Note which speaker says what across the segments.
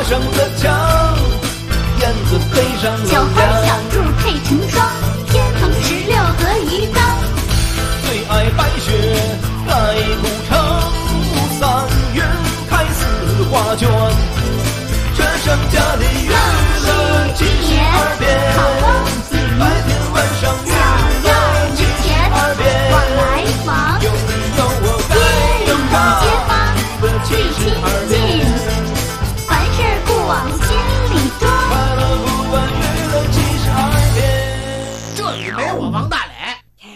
Speaker 1: 上的墙，燕子飞上了
Speaker 2: 小花小兔配成双，天蓬16和鱼缸。
Speaker 1: 最爱白雪盖古城，3月开4画卷，这剩下的娱乐72变，白天晚上娱乐72变，
Speaker 2: 往来往，
Speaker 1: 有你有我
Speaker 2: 街里的街坊最亲
Speaker 1: 72
Speaker 2: 近，
Speaker 1: 变，
Speaker 2: 凡事不往心里装。
Speaker 1: 快乐不断娱乐72变。
Speaker 3: 这里没我王大磊。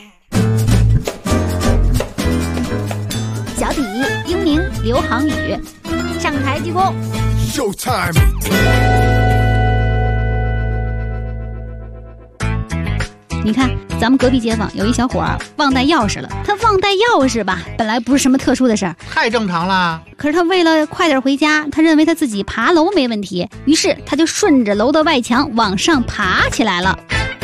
Speaker 2: 小底英明刘航宇，上台鞠躬。
Speaker 4: Showtime！
Speaker 2: 你看，咱们隔壁街坊有一小伙儿忘带钥匙了。他忘带钥匙吧，本来不是什么特殊的事儿，
Speaker 3: 太正常了。
Speaker 2: 可是他为了快点回家，他认为他自己爬楼没问题，于是他就顺着楼的外墙往上爬起来了。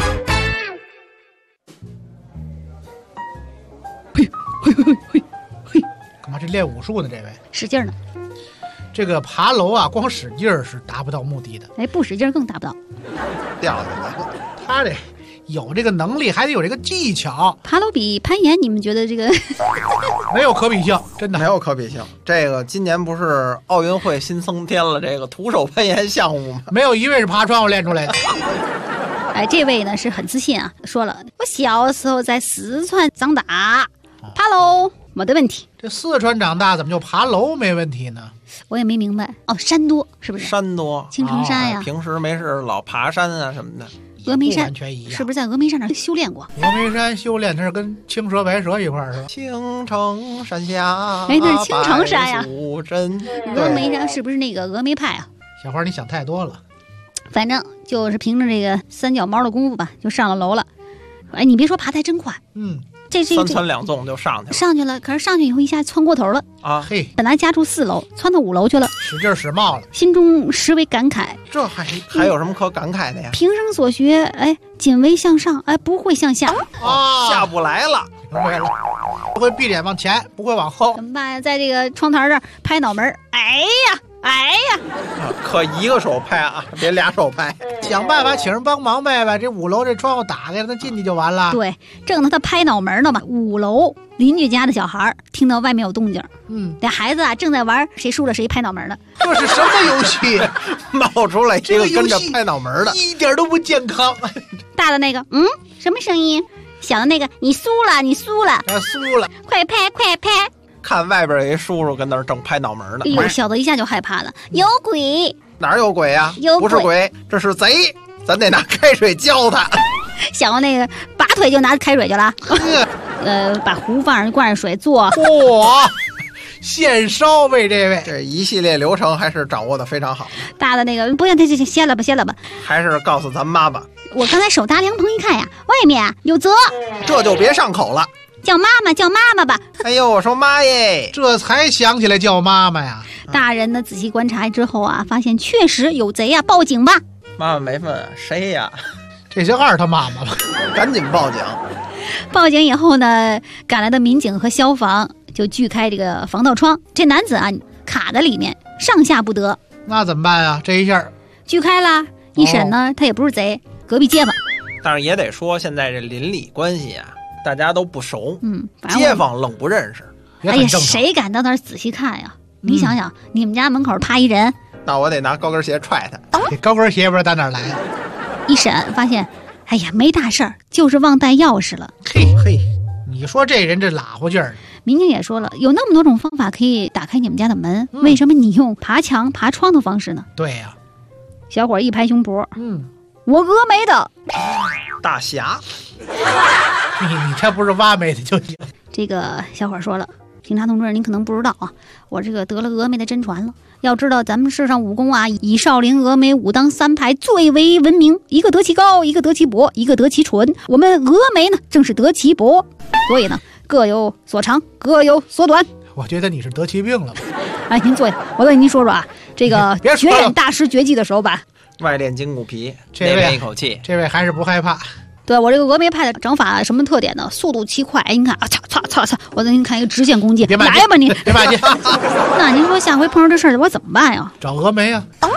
Speaker 3: 干嘛这练武术呢？这位
Speaker 2: 使劲呢，
Speaker 3: 这个爬楼啊，光使劲儿是达不到目的的，
Speaker 2: 哎，不使劲更达不到。
Speaker 4: 掉下来了。
Speaker 3: 他得有这个能力，还得有这个技巧，
Speaker 2: 爬楼比攀岩，你们觉得这个
Speaker 3: 没有可比性，真的
Speaker 4: 没有可比性。这个今年不是奥运会新增添了这个徒手攀岩项目吗？
Speaker 3: 没有一位是爬窗户练出来的。
Speaker 2: 哎，这位呢是很自信啊，说了，我小时候在四川长大，爬楼没得问题。
Speaker 3: 这四川长大，怎么就爬楼没问题呢？
Speaker 2: 我也没明白哦，山多是不是？
Speaker 4: 山多，
Speaker 2: 青城山呀，
Speaker 4: 平时没事老爬山啊什么的。
Speaker 3: 不
Speaker 2: 峨眉山
Speaker 3: 完全一样，
Speaker 2: 是不是在峨眉山那儿修炼过？
Speaker 3: 峨眉山修炼，它是跟青蛇白蛇一块儿是吧？
Speaker 4: 青城山下，
Speaker 2: 哎那是青城山呀
Speaker 4: 白素贞。
Speaker 2: 峨眉山是不是那个峨眉派啊？
Speaker 3: 小花，你想太多了。
Speaker 2: 反正就是凭着这个三脚猫的功夫吧，就上了楼了。哎，你别说，爬得还真快，
Speaker 3: 嗯，
Speaker 2: 这
Speaker 4: 三蹿两纵就上去了
Speaker 2: 上去了，可是上去以后一下窜过头了，
Speaker 4: 啊！
Speaker 3: 嘿，
Speaker 2: 本来家住4楼，窜到5楼去了，
Speaker 3: 使劲使冒了，
Speaker 2: 心中实为感慨。
Speaker 4: 这还有什么可感慨的呀？
Speaker 2: 平生所学，哎，仅为向上，哎，不会向下，
Speaker 3: 啊，
Speaker 4: 下不来了。
Speaker 3: 明白了，不会闭脸往前，不会往后
Speaker 2: 怎。么办呀？在这个窗台这儿拍脑门儿，哎呀，哎呀，
Speaker 4: 可一个手拍啊，别俩手拍。
Speaker 3: 想办法请人帮忙呗，把这5楼这窗户打开，让他进去就完了。
Speaker 2: 对，正当他拍脑门呢嘛，5楼邻居家的小孩儿听到外面有动静，那孩子啊正在玩谁输了谁拍脑门呢。
Speaker 3: 这是什么游戏？
Speaker 4: 冒出来一个跟着拍脑门的，
Speaker 3: 一点都不健康。
Speaker 2: 大的那个，什么声音？小的那个，你输了，你输了，
Speaker 3: 输了，
Speaker 2: 快拍，快拍！
Speaker 4: 看外边有一叔叔跟那儿正拍脑门呢。
Speaker 2: 哎呦，小的一下就害怕了，有鬼！
Speaker 4: 哪有鬼呀？
Speaker 2: 有鬼
Speaker 4: 不是鬼，这是贼，咱得拿开水浇他。
Speaker 2: 小的那个拔腿就拿开水去了，把壶放上，灌上水做。
Speaker 3: 嚯！现烧为这位，
Speaker 4: 这一系列流程还是掌握的非常好。
Speaker 2: 大的那个不行，这歇了吧，歇了吧。
Speaker 4: 还是告诉咱妈妈，
Speaker 2: 我刚才手搭凉棚一看呀，外面啊有贼，
Speaker 4: 这就别上口了。
Speaker 2: 叫妈妈，叫妈妈吧。
Speaker 4: 哎呦，我说妈耶，
Speaker 3: 这才想起来叫妈妈呀。
Speaker 2: 大人呢仔细观察之后啊，发现确实有贼呀，报警吧。
Speaker 4: 妈妈没问谁呀？
Speaker 3: 这是二他妈妈了，
Speaker 4: 赶紧报警。
Speaker 2: 报警以后呢，赶来的民警和消防就锯开这个防盗窗，这男子啊卡在里面，上下不得。
Speaker 3: 那怎么办啊？这一下
Speaker 2: 锯开了，一审呢，他也不是贼，隔壁街坊。
Speaker 4: 但是也得说，现在这邻里关系啊，大家都不熟，
Speaker 2: 反正
Speaker 4: 街坊愣不认识。
Speaker 2: 哎呀，谁敢到那儿仔细看呀？你想想，你们家门口趴一人，
Speaker 4: 那我得拿高跟鞋踹他。
Speaker 3: 这高跟鞋不知道打哪儿来的。
Speaker 2: 一审发现，哎呀，没大事儿，就是忘带钥匙了。
Speaker 3: 嘿，你说这人这拉乎劲儿。
Speaker 2: 民警也说了，有那么多种方法可以打开你们家的门，为什么你用爬墙、爬窗的方式呢？
Speaker 3: 对呀，
Speaker 2: 小伙一拍胸脯，我峨眉的
Speaker 4: 大侠，
Speaker 3: 你这不是挖煤的就行。
Speaker 2: 这个小伙说了，警察同志，您可能不知道啊，我这个得了峨眉的真传了。要知道咱们世上武功啊，以少林、峨眉、武当3派最为闻名，一个得其高，一个得其薄，一个得其纯。我们峨眉呢，正是得其薄，所以呢，各有所长，各有所短。
Speaker 3: 我觉得你是得其病了吧？
Speaker 2: 哎，您坐下，我跟您说说啊，这个绝
Speaker 3: 别说了
Speaker 2: 演大师绝技的手法。
Speaker 4: 外练筋骨皮，
Speaker 3: 这位
Speaker 4: 内练一口气。
Speaker 3: 这位还是不害怕。
Speaker 2: 对，我这个峨眉派的掌法什么特点呢？速度奇快。哎，您看啊，操！我给您看一个直线攻击，
Speaker 3: 别骂街
Speaker 2: 来吧你。
Speaker 3: 别骂街。
Speaker 2: 那您说下回碰上这事儿，我怎么办呀？
Speaker 3: 找峨眉啊！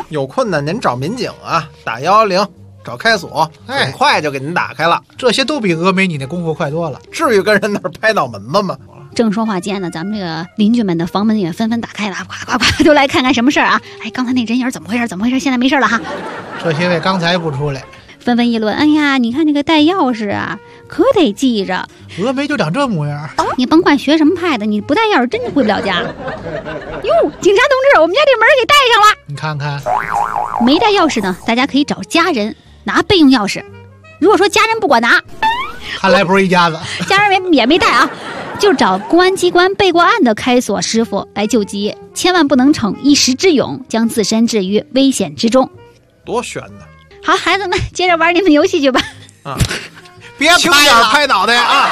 Speaker 4: 有困难您找民警啊，打110，找开锁，很快就给您打开了。
Speaker 3: 这些都比峨眉你那功夫快多了，
Speaker 4: 至于跟人那儿拍脑门子吗？
Speaker 2: 正说话间呢，咱们这个邻居们的房门也纷纷打开了，呱呱呱，都来看看什么事儿啊！哎，刚才那人影怎么回事？怎么回事？现在没事了哈。
Speaker 3: 这些位刚才不出来，
Speaker 2: 纷纷议论。哎呀，你看这个带钥匙啊，可得记着。
Speaker 3: 峨眉就长这模样，
Speaker 2: 你甭管学什么派的，你不带钥匙真就回不了家。哟，警察同志，我们家这门给带上了。
Speaker 3: 你看看，
Speaker 2: 没带钥匙呢，大家可以找家人拿备用钥匙。如果说家人不管拿，
Speaker 3: 看来不是一家子，
Speaker 2: 家人也没带啊。就找公安机关备过案的开锁师傅来救急，千万不能逞一时之勇，将自身置于危险之中。
Speaker 4: 多悬呢！
Speaker 2: 好，孩子们，接着玩你们游戏去吧。
Speaker 4: 啊，
Speaker 3: 别
Speaker 4: 轻点拍脑袋啊！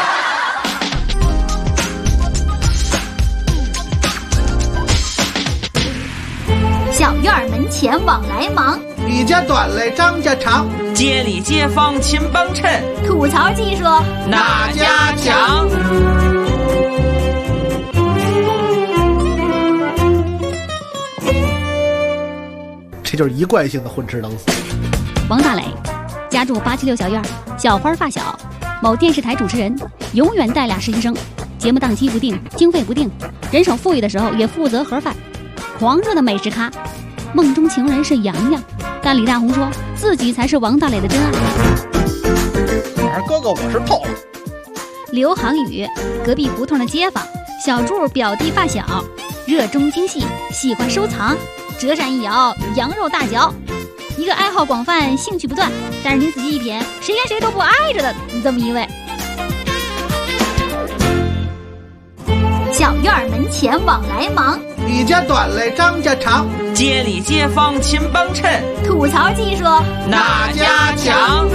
Speaker 2: 小院门前往来忙，
Speaker 3: 李家短嘞，张家长，
Speaker 5: 街里街坊勤帮衬，
Speaker 2: 吐槽技术
Speaker 5: 哪家强？
Speaker 3: 这就是一贯性的混吃等死。
Speaker 2: 王大磊家住876小院，小花发小，某电视台主持人，永远带俩实习生，节目档期不定，经费不定，人手富裕的时候也负责盒饭，狂热的美食咖，梦中情人是洋洋，但李大红说自己才是王大磊的真爱。
Speaker 4: 哥哥，我是透了。
Speaker 2: 刘航宇隔壁胡同的街坊，小柱表弟发小，热衷精细，喜欢收藏，折扇一摇，羊肉大嚼，一个爱好广泛，兴趣不断，但是你仔细一品，谁跟谁都不挨着的这么一位。小院门前往来忙，
Speaker 3: 李家短嘞，张家长，
Speaker 5: 街里街坊勤帮衬，
Speaker 2: 吐槽技术
Speaker 5: 哪家强？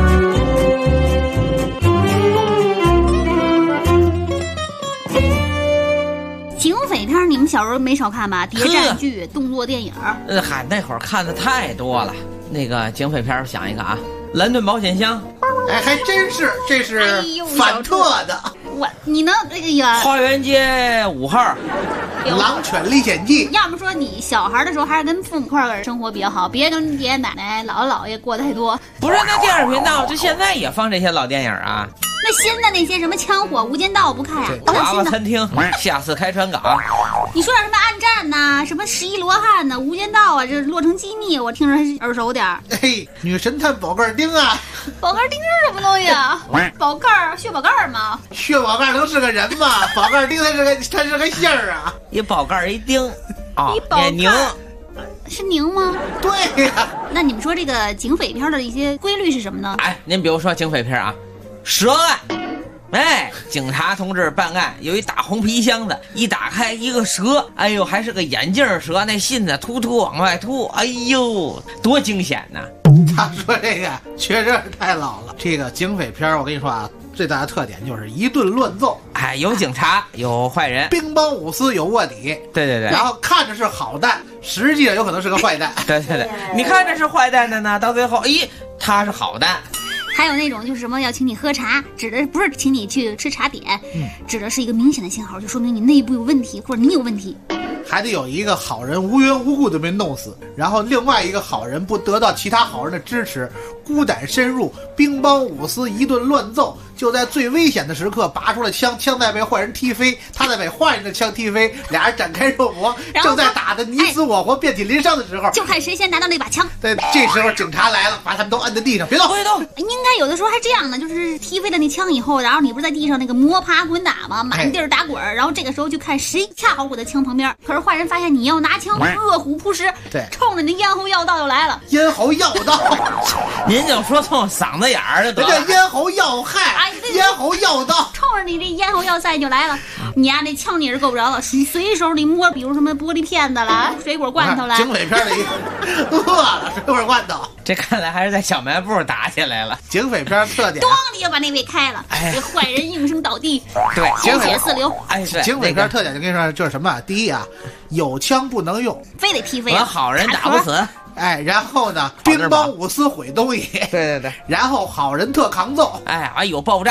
Speaker 2: 警匪片你们小时候没少看吧？谍战剧、动作电影。
Speaker 5: 嗨，那会儿看的太多了。那个警匪片，我想一个啊，《蓝盾保险箱》。
Speaker 3: 哎，还真是，这是反特的。
Speaker 2: 你能哎呀？
Speaker 5: 花园街5号，
Speaker 3: 《狼犬历险记》。
Speaker 2: 要么说你小孩的时候还是跟父母一块儿生活比较好，别跟爷爷奶奶、姥姥姥爷过得太多。
Speaker 5: 不是，那电视频道就现在也放这些老电影啊。
Speaker 2: 那新的那些什么枪火、无间道不看呀？
Speaker 5: 娃娃餐厅、下次开船港。
Speaker 2: 你说点什么暗战呐、什么11罗汉呐、无间道啊，这洛城机密，我听着还是耳熟点儿。
Speaker 3: 嘿，女神探宝盖丁啊！
Speaker 2: 宝盖丁是什么东西啊？宝盖儿，血宝盖儿吗？
Speaker 3: 血宝盖能是个人吗？宝盖丁它是个馅儿啊！
Speaker 5: 一宝盖一钉，
Speaker 2: 一宝盖
Speaker 5: 拧。
Speaker 2: 是拧吗？
Speaker 3: 对呀。
Speaker 2: 那你们说这个警匪片的一些规律是什么呢？
Speaker 5: 哎，您比如说警匪片啊，蛇案。哎，警察同志办案，有一大红皮箱子，一打开一个蛇，哎呦，还是个眼镜蛇，那信子突突往外突，哎呦，多惊险呐！
Speaker 3: 他说这个确实是太老了。这个警匪片，我跟你说啊，最大的特点就是一顿乱揍。
Speaker 5: 哎，有警察，有坏人，
Speaker 3: 兵帮五司有卧底。
Speaker 5: 对对对。
Speaker 3: 然后看着是好蛋，实际上有可能是个坏蛋。
Speaker 5: 对对对，你看着是坏蛋的呢，到最后，咦，他是好蛋。
Speaker 2: 还有那种就是什么要请你喝茶，指的不是请你去吃茶点，指的是一个明显的信号，就说明你内部有问题或者你有问题。
Speaker 3: 还得有一个好人无缘无故的被弄死，然后另外一个好人不得到其他好人的支持，孤胆深入，兵帮五司一顿乱揍，就在最危险的时刻拔出了枪，枪在被坏人踢飞，他在被坏人的枪踢飞，俩人展开肉搏，正在打得你死我活、遍体鳞伤的时候，
Speaker 2: 就看谁先拿到那把枪。
Speaker 3: 对，这时候警察来了，把他们都摁在地上，别动，别动。
Speaker 2: 应该有的时候还这样呢，就是踢飞了那枪以后，然后你不是在地上那个摸爬滚打吗？满地儿打滚，然后这个时候就看谁恰好躲在枪旁边。可是坏人发现你要拿枪，饿虎扑食，
Speaker 3: 对，
Speaker 2: 冲着你的咽喉要道就来了。
Speaker 3: 咽喉要道，
Speaker 5: 您就说冲嗓子眼儿就得了。
Speaker 3: 人家咽喉要害，咽喉要道，
Speaker 2: 冲着你这咽喉要塞就来了。你呀，那枪你是够不着了，随手你摸，比如什么玻璃片子啦、水果罐头啦。
Speaker 3: 警匪片里饿了，水果罐头。
Speaker 5: 这看来还是在小卖部打起来了。
Speaker 3: 警匪片特点，
Speaker 2: 咣你就把那位开了，这坏人应声倒地，
Speaker 5: 对，
Speaker 2: 鲜血四流。
Speaker 5: 哎，对，
Speaker 3: 警匪片特点就跟你说，就是什么？第一啊，有枪不能用，
Speaker 2: 非得踢飞，
Speaker 5: 我好人打不死。
Speaker 3: 哎，然后呢，兵帮五司毁东西，
Speaker 5: 对对对，
Speaker 3: 然后好人特抗揍，
Speaker 5: 哎，有爆炸，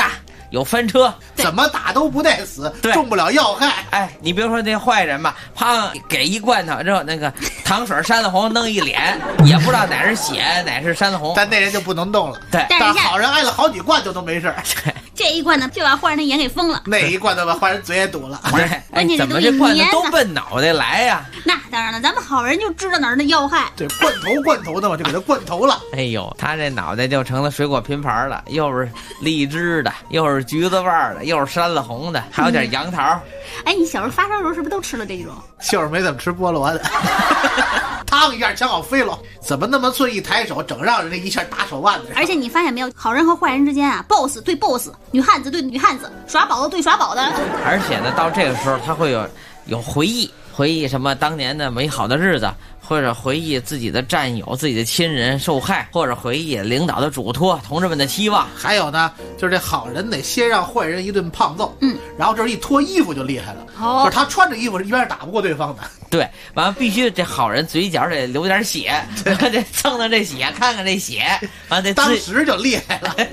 Speaker 5: 有翻车，
Speaker 3: 怎么打都不带死，
Speaker 5: 对
Speaker 3: 中不了要害。
Speaker 5: 哎，你别说那坏人吧，啪给一罐头之后，那个糖水山子红弄一脸，也不知道哪是血哪是山子红。
Speaker 3: 但那人就不能动了。
Speaker 5: 对，
Speaker 2: 但是
Speaker 3: 好人挨了好几罐头都没事儿，
Speaker 2: 这一罐呢就把坏人的眼给封了。
Speaker 3: 那一罐头把坏人嘴也堵了。
Speaker 5: 对，哎，怎么这罐头都奔脑袋来呀？
Speaker 2: 那当然了，咱们好人就知道哪儿的要害。
Speaker 3: 对，罐头的嘛，就给他罐头了。
Speaker 5: 哎呦，他这脑袋就成了水果拼盘了，又是荔枝的，又是橘子味的，又是山子红的，还有点杨桃。
Speaker 2: 哎，你小时候发烧的时候是不是都吃了这种？
Speaker 3: 就是没怎么吃菠萝的，烫一下枪好飞了，怎么那么脆？一抬手，整让人家一下打手腕子。
Speaker 2: 而且你发现没有，好人和坏人之间啊 ，boss 对 boss， 女汉子对女汉子，耍宝的对耍宝的。
Speaker 5: 而且呢，到这个时候他会有回忆什么当年的美好的日子，或者回忆自己的战友、自己的亲人受害，或者回忆领导的嘱托、同志们的期望。
Speaker 3: 还有呢，就是这好人得先让坏人一顿胖揍，然后这一脱衣服就厉害了。就是他穿着衣服一般是打不过对方的。
Speaker 5: 对，完了必须这好人嘴角得流点血，得蹭蹭这血，看看这血，完了得
Speaker 3: 当时就厉害了。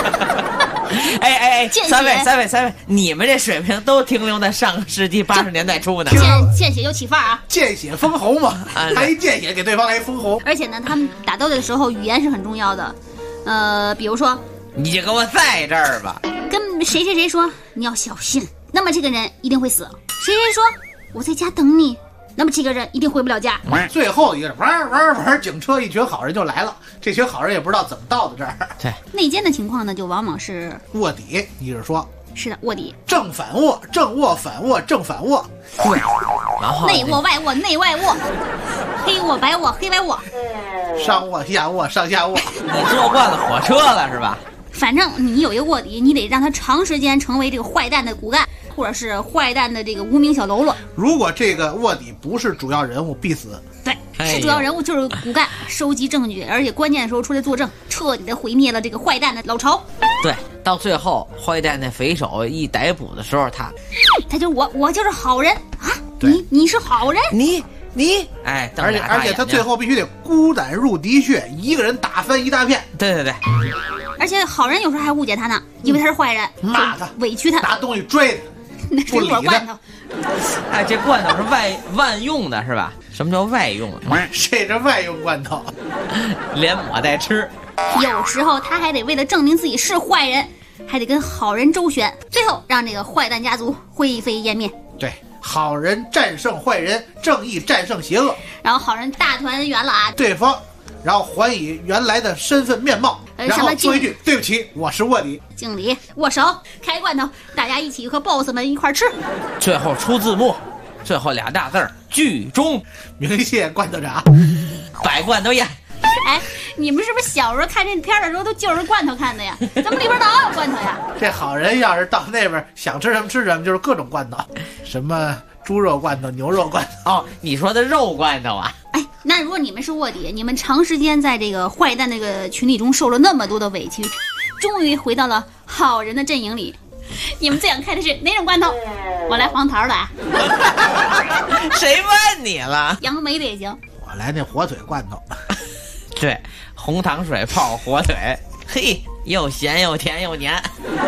Speaker 5: 哎，三位，你们这水平都停留在上个世纪80年代初呢。
Speaker 2: 见血就起范儿啊！
Speaker 3: 见血封喉嘛，他一见血给对方来封喉。
Speaker 2: 而且呢，他们打斗的时候语言是很重要的。比如说，
Speaker 5: 你就给我在这儿吧，
Speaker 2: 跟谁说你要小心，那么这个人一定会死。谁说我在家等你，那么这个人一定回不了家。
Speaker 3: 最后一个玩，警车一群好人就来了，这群好人也不知道怎么到的这儿。
Speaker 5: 对，
Speaker 2: 内奸的情况呢，就往往是
Speaker 3: 卧底。你是说？
Speaker 2: 是的，卧底，
Speaker 3: 正反卧，正卧反卧，正反卧。
Speaker 5: 对，然后
Speaker 2: 内卧外卧内外卧，黑卧白卧黑白卧，
Speaker 3: 上卧下卧上下卧。
Speaker 5: 你坐惯了火车了是吧？
Speaker 2: 反正你有一个卧底，你得让他长时间成为这个坏蛋的骨干，或者是坏蛋的这个无名小喽啰。
Speaker 3: 如果这个卧底不是主要人物，必死。
Speaker 2: 对，是主要人物就是骨干，收集证据，而且关键的时候出来作证，彻底的毁灭了这个坏蛋的老巢。
Speaker 5: 对，到最后坏蛋那匪首一逮捕的时候，他
Speaker 2: 就我就是好人啊！你是好人，
Speaker 5: 你哎，
Speaker 3: 而且他最后必须得孤胆入敌穴，一个人打翻一大片。
Speaker 5: 对，
Speaker 2: 而且好人有时候还误解他呢，以为他是坏人，
Speaker 3: 骂他，
Speaker 2: 委屈他，
Speaker 3: 拿东西追他，
Speaker 2: 那水果罐头。
Speaker 5: 哎，这罐头是万用的是吧？什么叫外用？
Speaker 3: 这是外用罐头，
Speaker 5: 连抹带吃。
Speaker 2: 有时候他还得为了证明自己是坏人，还得跟好人周旋，最后让这个坏蛋家族灰飞烟灭。
Speaker 3: 对，好人战胜坏人，正义战胜邪恶，
Speaker 2: 然后好人大团圆了啊！
Speaker 3: 对方，然后还以原来的身份面貌，然后说一句对不起，我是卧底。
Speaker 2: 敬礼，握手，开罐头，大家一起和 boss 们一块吃。
Speaker 5: 最后出字幕，最后俩大字儿：剧终。
Speaker 3: 明谢罐头长，
Speaker 5: 摆罐头宴。
Speaker 2: 哎，你们是不是小时候看这片的时候都就着罐头看的呀？怎么里边老有罐头呀？
Speaker 3: 这好人要是到那边想吃什么吃什么，就是各种罐头，什么猪肉罐头、牛肉罐头。
Speaker 5: 哦，你说的肉罐头啊？
Speaker 2: 哎，那如果你们是卧底，你们长时间在这个坏蛋那个群体中受了那么多的委屈，终于回到了好人的阵营里，你们最想开的是哪种罐头？我来黄桃的啊。
Speaker 5: 谁问你了？
Speaker 2: 杨梅的也行。
Speaker 3: 我来那火腿罐头。
Speaker 5: 对，红糖水泡火腿，嘿，又咸又甜又黏。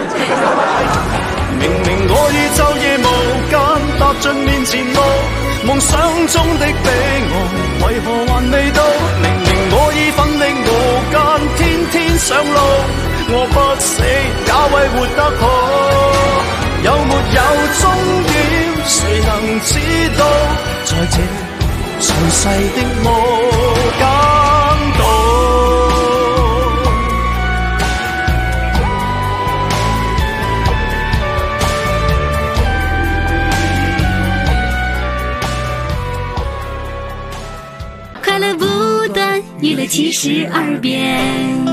Speaker 1: 明明我已晝夜無間踏進面前路，夢想中的彼岸為何還未到？明明我已奮力無間，天天上路，我不死也為活得好。有沒有終點，誰能知道？在這塵世的無間道。
Speaker 2: 快乐不断，娱乐72变。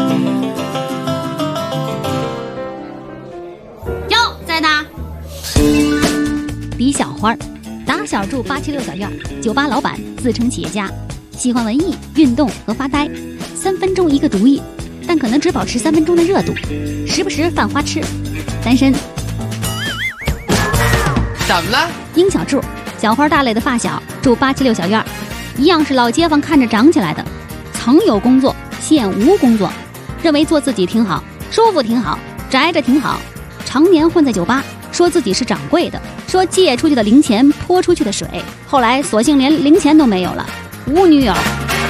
Speaker 2: 哟，在哪？李小花，打小住876小院，酒吧老板，自称企业家，喜欢文艺、运动和发呆，3分钟一个主意，但可能只保持3分钟的热度，时不时犯花痴，单身。
Speaker 5: 怎么了？
Speaker 2: 殷小柱，小花大磊的发小，住876小院，一样是老街坊看着长起来的，曾有工作，现无工作，认为做自己挺好，舒服挺好，宅着挺好， 常年混在酒吧，说自己是掌柜的，说借出去的零钱泼出去的水，后来索性连零钱都没有了，无女友。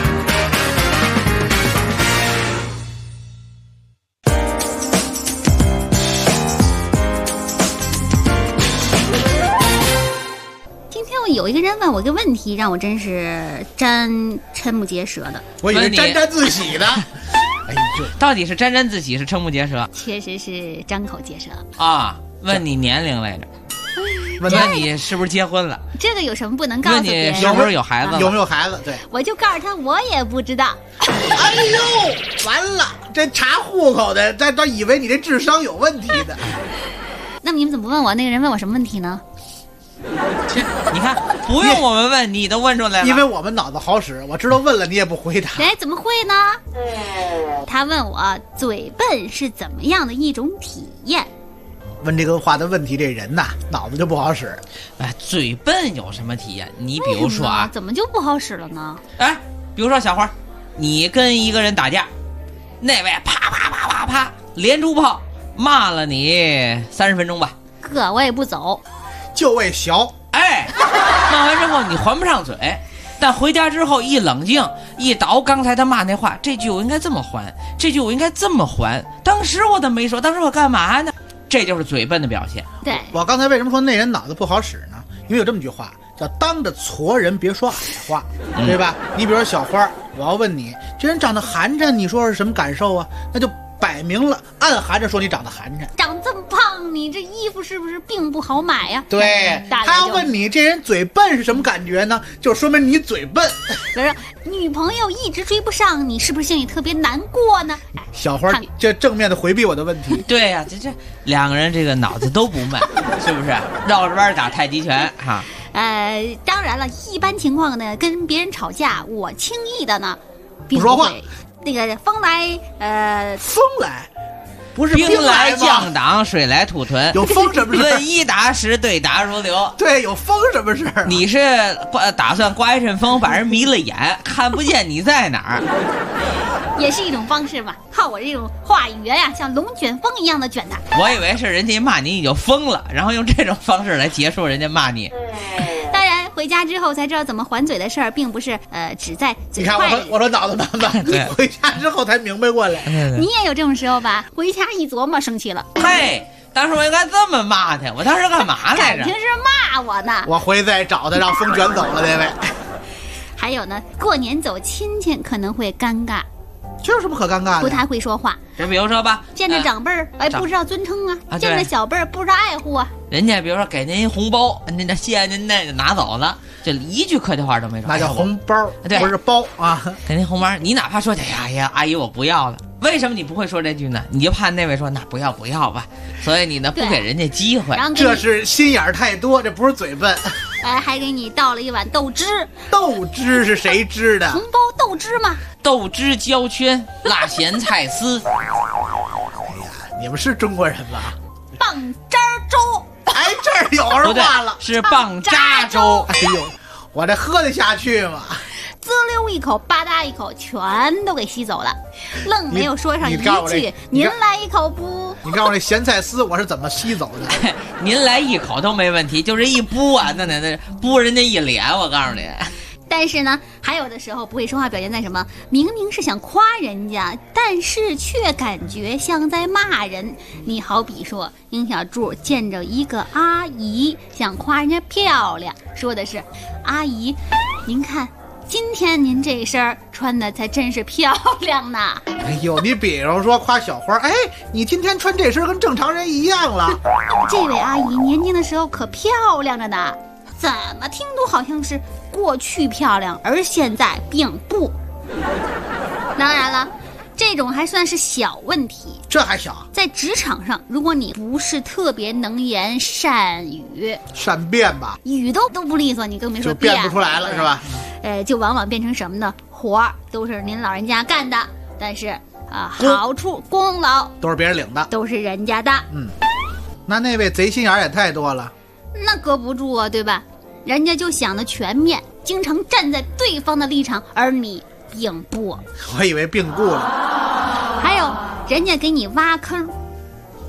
Speaker 2: 有一个人问我一个问题，让我真是瞠目结舌的。
Speaker 3: 我以为沾沾自喜的。哎，
Speaker 5: 到底是沾沾自喜，是瞠目结舌？
Speaker 2: 确实是张口结舌
Speaker 5: 啊！问你年龄来着，问你是不是结婚了？
Speaker 2: 这个有什么不能告诉别人？
Speaker 5: 问你是不是有孩子了？
Speaker 3: 有没有孩子？对，
Speaker 2: 我就告诉他，我也不知道。
Speaker 3: 哎呦，完了！这查户口的在这以为你这智商有问题的。
Speaker 2: 那么你们怎么不问我？那个人问我什么问题呢？
Speaker 5: 你看，不用我们问，你都问出来了。
Speaker 3: 因为我们脑子好使，我知道问了你也不回答。
Speaker 2: 哎，怎么会呢？他问我嘴笨是怎么样的一种体验。
Speaker 3: 问这个话的问题，这人呐，脑子就不好使。
Speaker 5: 哎，嘴笨有什么体验？你比如说啊，
Speaker 2: 怎么就不好使了呢？
Speaker 5: 哎，比如说小花，你跟一个人打架，那位啪啪啪啪啪连珠炮骂了你30分钟吧。
Speaker 2: 哥，我也不走。
Speaker 3: 就为小，
Speaker 5: 哎，骂完之后你还不上嘴，但回家之后一冷静，一倒刚才他骂那话，这句我应该这么还，这句我应该这么还，当时我都没说，当时我干嘛呢？这就是嘴笨的表现。
Speaker 2: 对，
Speaker 3: 我刚才为什么说那人脑子不好使呢？因为有这么句话叫当着矬人别说矮话，对吧？你比如说小花，我要问你，这人长得寒碜，你说是什么感受啊？那就摆明了暗含着说你长得寒碜，
Speaker 2: 长这么胖，你这衣服是不是并不好买呀？
Speaker 3: 对，他问你这人嘴笨是什么感觉呢？就说明你嘴笨。
Speaker 2: 比如说女朋友一直追不上你，是不是心里特别难过呢？
Speaker 3: 小花这正面的回避我的问题。
Speaker 5: 对呀，这两个人这个脑子都不慢，是不是？绕着弯打太极拳哈。
Speaker 2: 当然了，一般情况呢，跟别人吵架，我轻易的呢，
Speaker 3: 不说话。
Speaker 2: 那个风来，
Speaker 3: 风来，不是
Speaker 5: 兵来
Speaker 3: 吗？
Speaker 5: 将挡，水来土屯，
Speaker 3: 有风什么事？
Speaker 5: 论一达十，对答如流。
Speaker 3: 对，有风什么事？
Speaker 5: 你是打算刮一阵风，把人迷了眼，看不见你在哪儿？
Speaker 2: 也是一种方式吧，靠我这种话语言呀，像龙卷风一样的卷他。
Speaker 5: 我以为是人家骂你就疯了，然后用这种方式来结束人家骂你。
Speaker 2: 当然，回家之后才知道怎么还嘴的事儿，并不是只在嘴快。
Speaker 3: 你看，我说脑子慢慢，你回家之后才明白过来。
Speaker 2: 你也有这种时候吧？回家一琢磨，生气了。
Speaker 5: 嘿，当时我应该这么骂他，我当时干嘛来着？
Speaker 2: 感情是骂我呢。
Speaker 3: 我回再找他，让风卷走了，这位。
Speaker 2: 还有呢，过年走亲戚可能会尴尬。
Speaker 3: 这有什么可尴尬的？
Speaker 2: 不太会说话。
Speaker 5: 就比如说吧，
Speaker 2: 见着长辈儿，不知道尊称啊；见着小辈儿，不知道爱护啊。
Speaker 5: 人家比如说给您一红包，那谢谢您，那就拿走了，就一句客气话都没说。
Speaker 3: 那叫红包，
Speaker 5: 对，
Speaker 3: 不是包啊。
Speaker 5: 给您红包，你哪怕说哎呀，阿姨我不要了，为什么你不会说这句呢？你就怕那位说那不要吧，所以你呢不给人家机会。
Speaker 3: 这是心眼太多，这不是嘴笨。
Speaker 2: 还给你倒了一碗豆汁。
Speaker 3: 豆汁是谁汁的？
Speaker 2: 红包豆汁吗？
Speaker 5: 豆汁焦圈，辣咸菜丝。
Speaker 3: 哎呀，你们是中国人吧？
Speaker 2: 棒渣粥。
Speaker 3: 哎，这儿有儿化了，
Speaker 5: 是棒渣粥。
Speaker 3: 哎呦，我这喝得下去吗？
Speaker 2: 滋溜一口，吧嗒一口，全都给吸走了，愣没有说上一句您来一口不？
Speaker 3: 你看我这咸菜丝我是怎么吸走的？
Speaker 5: 您来一口都没问题，就是一扑啊，那扑人家一脸，我告诉你。
Speaker 2: 但是呢，还有的时候不会说话表现在什么？明明是想夸人家，但是却感觉像在骂人。你好比说，殷小柱见着一个阿姨，想夸人家漂亮，说的是：“阿姨，您看。”今天您这身穿的才真是漂亮呢！
Speaker 3: 哎呦，你比如说夸小花，哎，你今天穿这身跟正常人一样了。
Speaker 2: 这位阿姨年轻的时候可漂亮着呢，怎么听都好像是过去漂亮，而现在并不。当然了，这种还算是小问题，
Speaker 3: 这还小。
Speaker 2: 在职场上，如果你不是特别能言善语、
Speaker 3: 善辩吧，
Speaker 2: 语都不利索，你更别说
Speaker 3: 辩不出来了，是吧？
Speaker 2: 就往往变成什么呢？活儿都是您老人家干的，但是好处功劳
Speaker 3: 都是别人领的，
Speaker 2: 都是人家的。
Speaker 3: 那位贼心眼也太多了，
Speaker 2: 那搁不住啊，对吧？人家就想的全面，经常站在对方的立场，而你并不。我
Speaker 3: 以为病故了。
Speaker 2: 还有人家给你挖坑，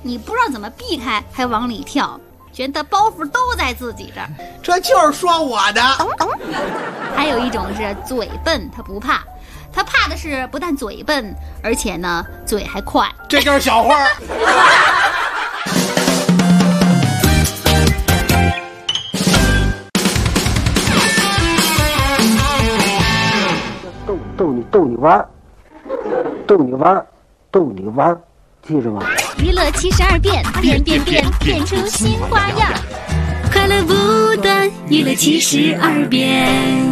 Speaker 2: 你不知道怎么避开，还往里跳，觉得包袱都在自己这儿。
Speaker 3: 这就是说我的。
Speaker 2: 还有一种是嘴笨，他不怕，他怕的是不但嘴笨，而且呢嘴还快。
Speaker 3: 这就是小花。
Speaker 6: 逗你玩儿，记着吗？
Speaker 2: 娱乐72变，变出新花样，快乐不断，娱乐72变。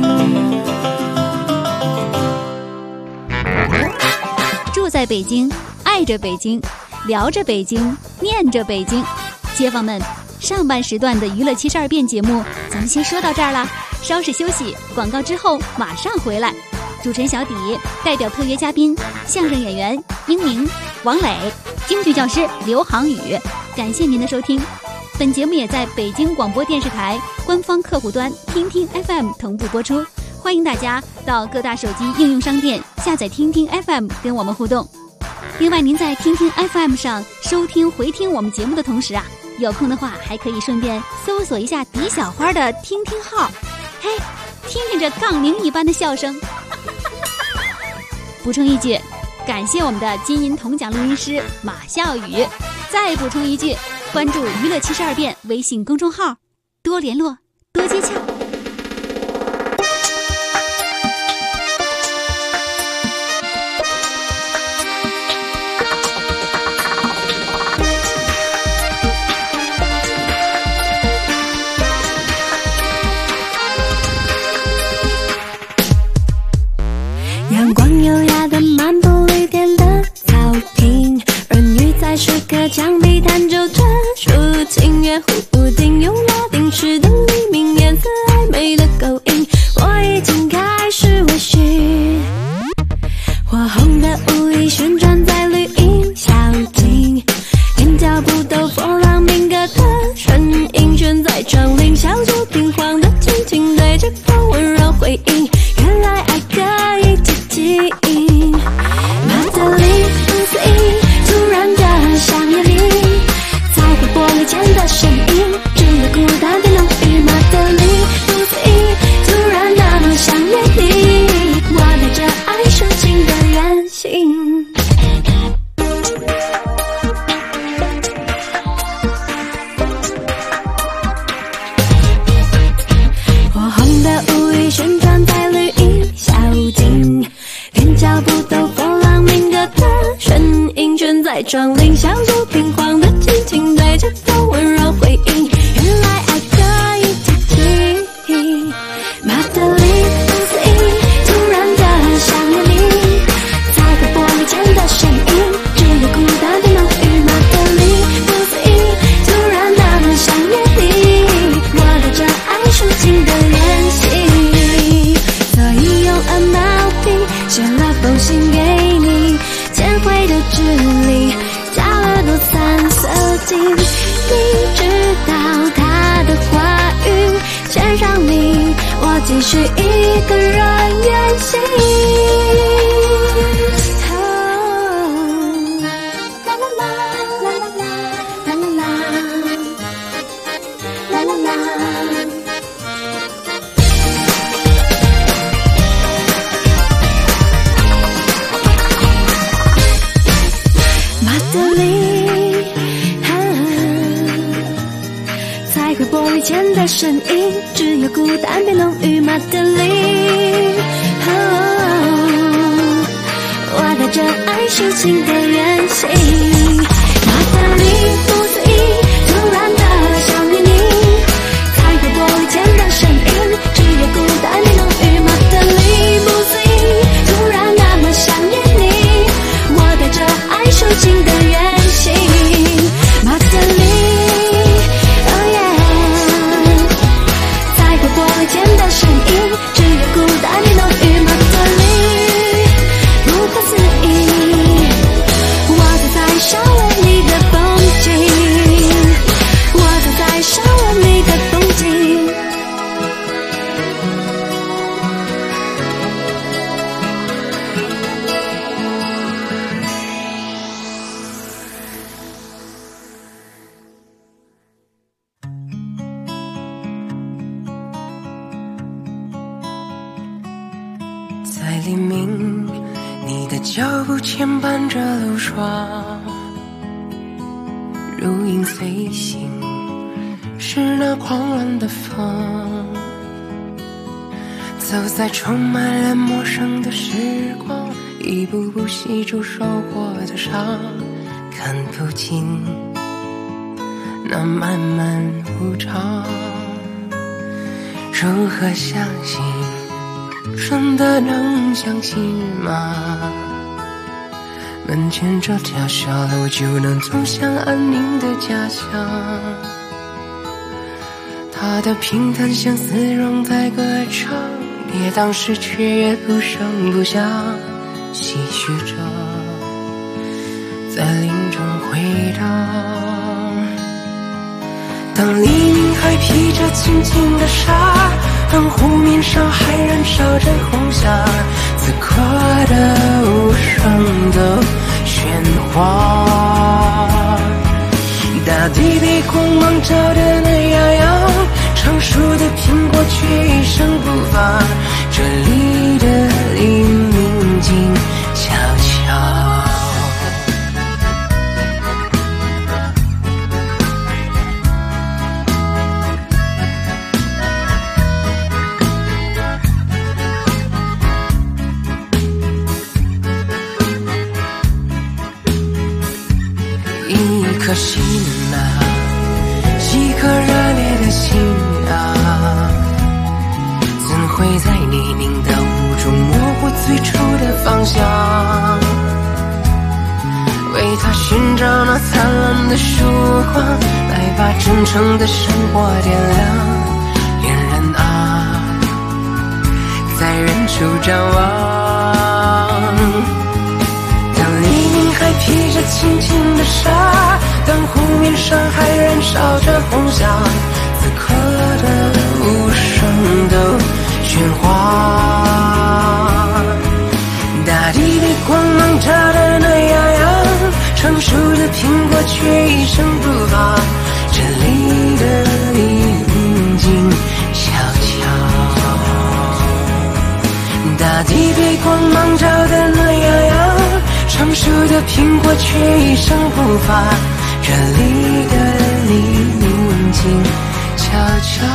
Speaker 2: 住在北京，爱着北京，聊着北京，念着北京。街坊们，上半时段的娱乐72变节目，咱们先说到这儿了，稍事休息，广告之后马上回来。主持人小底代表特约嘉宾相声演员英明、王磊、京剧教师刘航宇，感谢您的收听。本节目也在北京广播电视台官方客户端听听 FM 同步播出，欢迎大家到各大手机应用商店下载听听 FM 跟我们互动。另外，您在听听 FM 上收听回听我们节目的同时啊，有空的话还可以顺便搜索一下狄小花的听听号，嘿，听听这杠铃一般的笑声。补充一句，感谢我们的金银铜奖录音师马笑宇。再补充一句，关注娱乐72变微信公众号，多联络，多接洽。
Speaker 7: 阳光优雅的漫步绿点的草坪，儿女在石刻墙壁弹奏着抒情乐，屋顶用拉丁式的黎明，颜色暧昧的勾引，我已经开始微醺。火红的舞衣旋转在绿荫小径，连脚步都波浪鸣歌的身影，悬在窗棂，小手平晃的轻轻对着风温柔回应，原来爱可以记忆，马德里不思议，突然的想念你，在回玻璃前的身影，只有孤单的浓郁。马德里不思议，突然的想念你，我带着爱抒情的远行。火红的舞衣旋转在绿荫小径，连脚步都波浪鸣歌的身影，悬在窗棂，小手平晃的轻轻对着风温柔回应，原来爱可以记忆。马德里不思议，突然的想念你，在回玻璃前的身影，只有孤单的浓郁。马德里不思议，突然的想念你，我带着爱抒情的远行，所以用MLP写了封信给你，捡回的智力加了多三色镜，你知道他的话语牵上你，我继续一个人远行。啦啦啦啦啦啦啦啦啦啦。马德里，在回玻璃前的身影，只有孤单变浓郁。马德里，我带着爱抒情的远行。马德里不思议，突然的想念你，在回玻璃前的身影，只有孤单变浓郁。马德里不思议，突然那么想念你，我带着爱抒情的远行。马德里，哦耶，在回玻璃前的身影，只有孤单的浓郁。马德里，不可思议，我走在
Speaker 8: 在黎明，你的脚步牵绊着路霜，如影随形，是那狂乱的风，走在充满了陌生的时光，一步步细数受过的伤，看不尽那漫漫无常。如何相信，真的能相信吗？门前这条小路就能通向安宁的家乡，它的平淡像丝绒在歌唱，跌宕时却也不声不响，唏嘘着在林中回荡。当黎明还披着轻轻的纱，当湖面上还燃烧着红霞，此刻的无声的喧哗，大地被光芒照得暖洋洋，成熟的苹果却一声不发，这里的黎明静悄悄。一颗心啊，一颗热烈的心啊，怎会在泥泞的雾中模糊最初的方向？为它寻找那灿烂的曙光，来把真诚的生活点亮。恋人啊，在远处张望，当黎明还披着轻轻的纱，当湖面上还燃烧着红霞，此刻的无声的喧哗，大地被光芒照得暖洋洋，成熟的苹果却一声不发，这里的黎明静悄悄，大地被光芒照得暖洋洋，成熟的苹果却一声不发，这里的黎明静悄悄。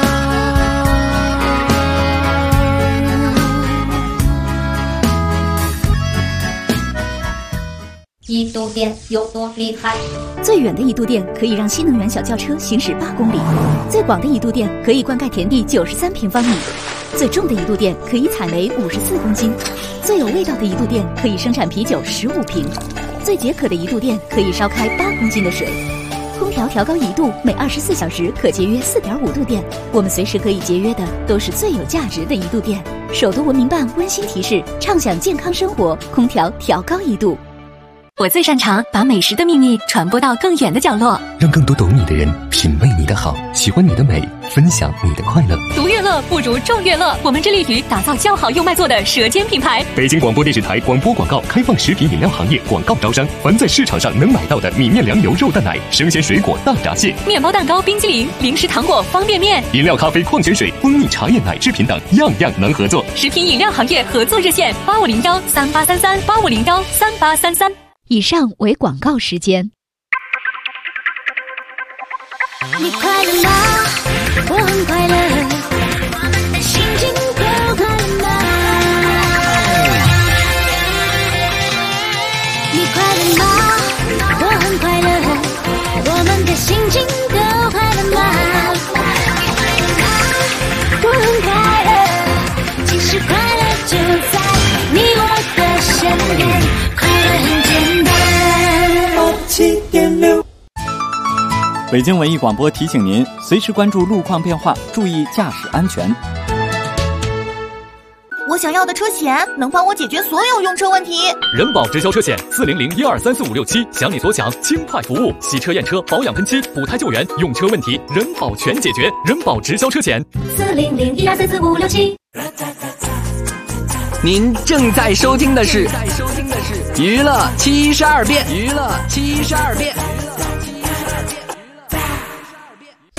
Speaker 9: 一度电有多厉害？
Speaker 10: 最远的一度电可以让新能源小轿车行驶8公里，最广的一度电可以灌溉田地93平方米，最重的一度电可以采煤54公斤，最有味道的一度电可以生产啤酒15瓶，最解渴的一度电可以烧开8公斤的水。空调调高1度，每24小时可节约4.5度电。我们随时可以节约的都是最有价值的一度电。首都文明办温馨提示：畅享健康生活，空调调高1度。我最擅长把美食的秘密传播到更远的角落，
Speaker 11: 让更多懂你的人品味你的好，喜欢你的美，分享你的快乐。
Speaker 10: 独乐乐不如众乐乐，我们致力于打造较好又卖座的舌尖品牌。
Speaker 11: 北京广播电视台广播广告开放食品饮料行业广告招商，凡在市场上能买到的米面粮油肉蛋奶、生鲜水果大闸蟹、
Speaker 10: 面包蛋糕、冰激凌、零食糖果、方便面、
Speaker 11: 饮料咖啡、矿泉水、蜂蜜茶叶、奶制品等，样样能合作。
Speaker 10: 食品饮料行业合作热线8501383385013833。以上为广告时间。
Speaker 7: 你快乐吗？我很快乐，心情够快乐吗？你快乐吗？我很快乐，我们的心情够快乐吗？我很快乐，其实快乐就在你我的身边，快乐很简单。87.6
Speaker 12: 北京文艺广播提醒您，随时关注路况变化，注意驾驶安全。
Speaker 13: 我想要的车险能帮我解决所有用车问题。
Speaker 14: 人保直销车险40012345567，想你所想，轻快服务，洗车验车、保养喷漆、补胎救援，用车问题人保全解决。人保直销车险
Speaker 7: 40012345567。
Speaker 15: 您正在收听的是娱乐72变，娱乐72变。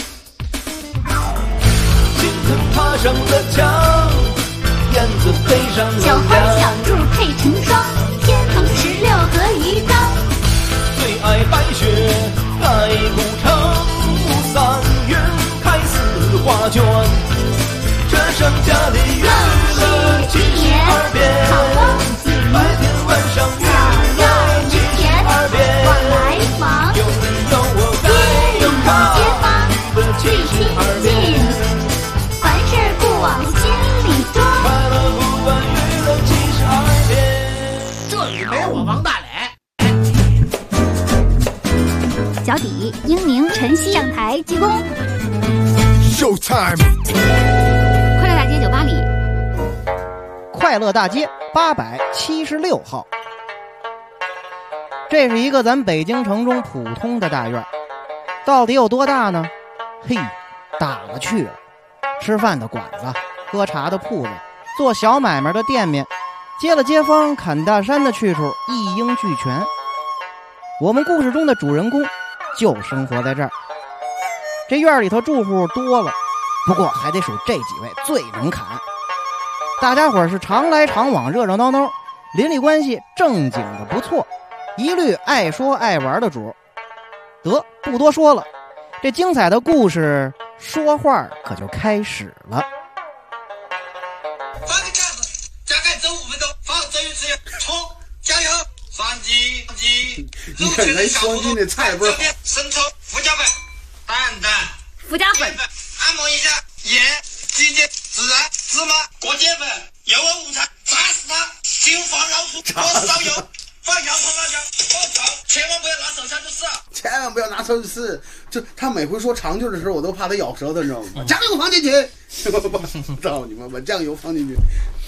Speaker 1: 爬上了墙，燕子飞
Speaker 2: 小花小兔配成双，天蓬16合一张。
Speaker 1: 最爱白雪盖古城，三月开四画卷。这剩下的月乐72遍，白天晚上月乐72遍。
Speaker 2: 往来往，
Speaker 1: 有你有我在有他，
Speaker 2: 街坊最亲近，凡事不往心里装。
Speaker 1: 快乐不管娱乐72遍。
Speaker 3: 这里没我王大磊。
Speaker 2: 脚底、英明、晨曦上台鞠躬。
Speaker 16: Showtime！
Speaker 2: 快乐大街酒吧里，
Speaker 17: 快乐大街876号，这是一个咱北京城中普通的大院，到底有多大呢？嘿，大了去了。吃饭的馆子，喝茶的铺子，做小买卖的店面，接了街坊砍大山的去处一应俱全。我们故事中的主人公就生活在这儿。这院里头住户多了，不过还得数这几位最能砍。大家伙是常来常往，热热闹闹，邻里关系正经的不错，一律爱说爱玩的主。得，不多说了，这精彩的故事说话可就开始了。
Speaker 18: 放个架子，加盖走5分钟，放这一次，冲，加油，双击，
Speaker 3: 你看人双击那菜不是
Speaker 18: 生抽、胡椒粉、蛋蛋、
Speaker 2: 胡椒粉，
Speaker 18: 按摩一下，盐、鸡精、孜然、芝麻、果芥粉、油温午餐，炸死它，金黄老鼠，多烧油，放洋葱辣椒，爆炒，千万不要拿手下去试啊！
Speaker 3: 千万不要拿手去试，就他每回说长句的时候，我都怕他咬舌头，你知道吗？酱油放进去，操你妈！把酱油放进去。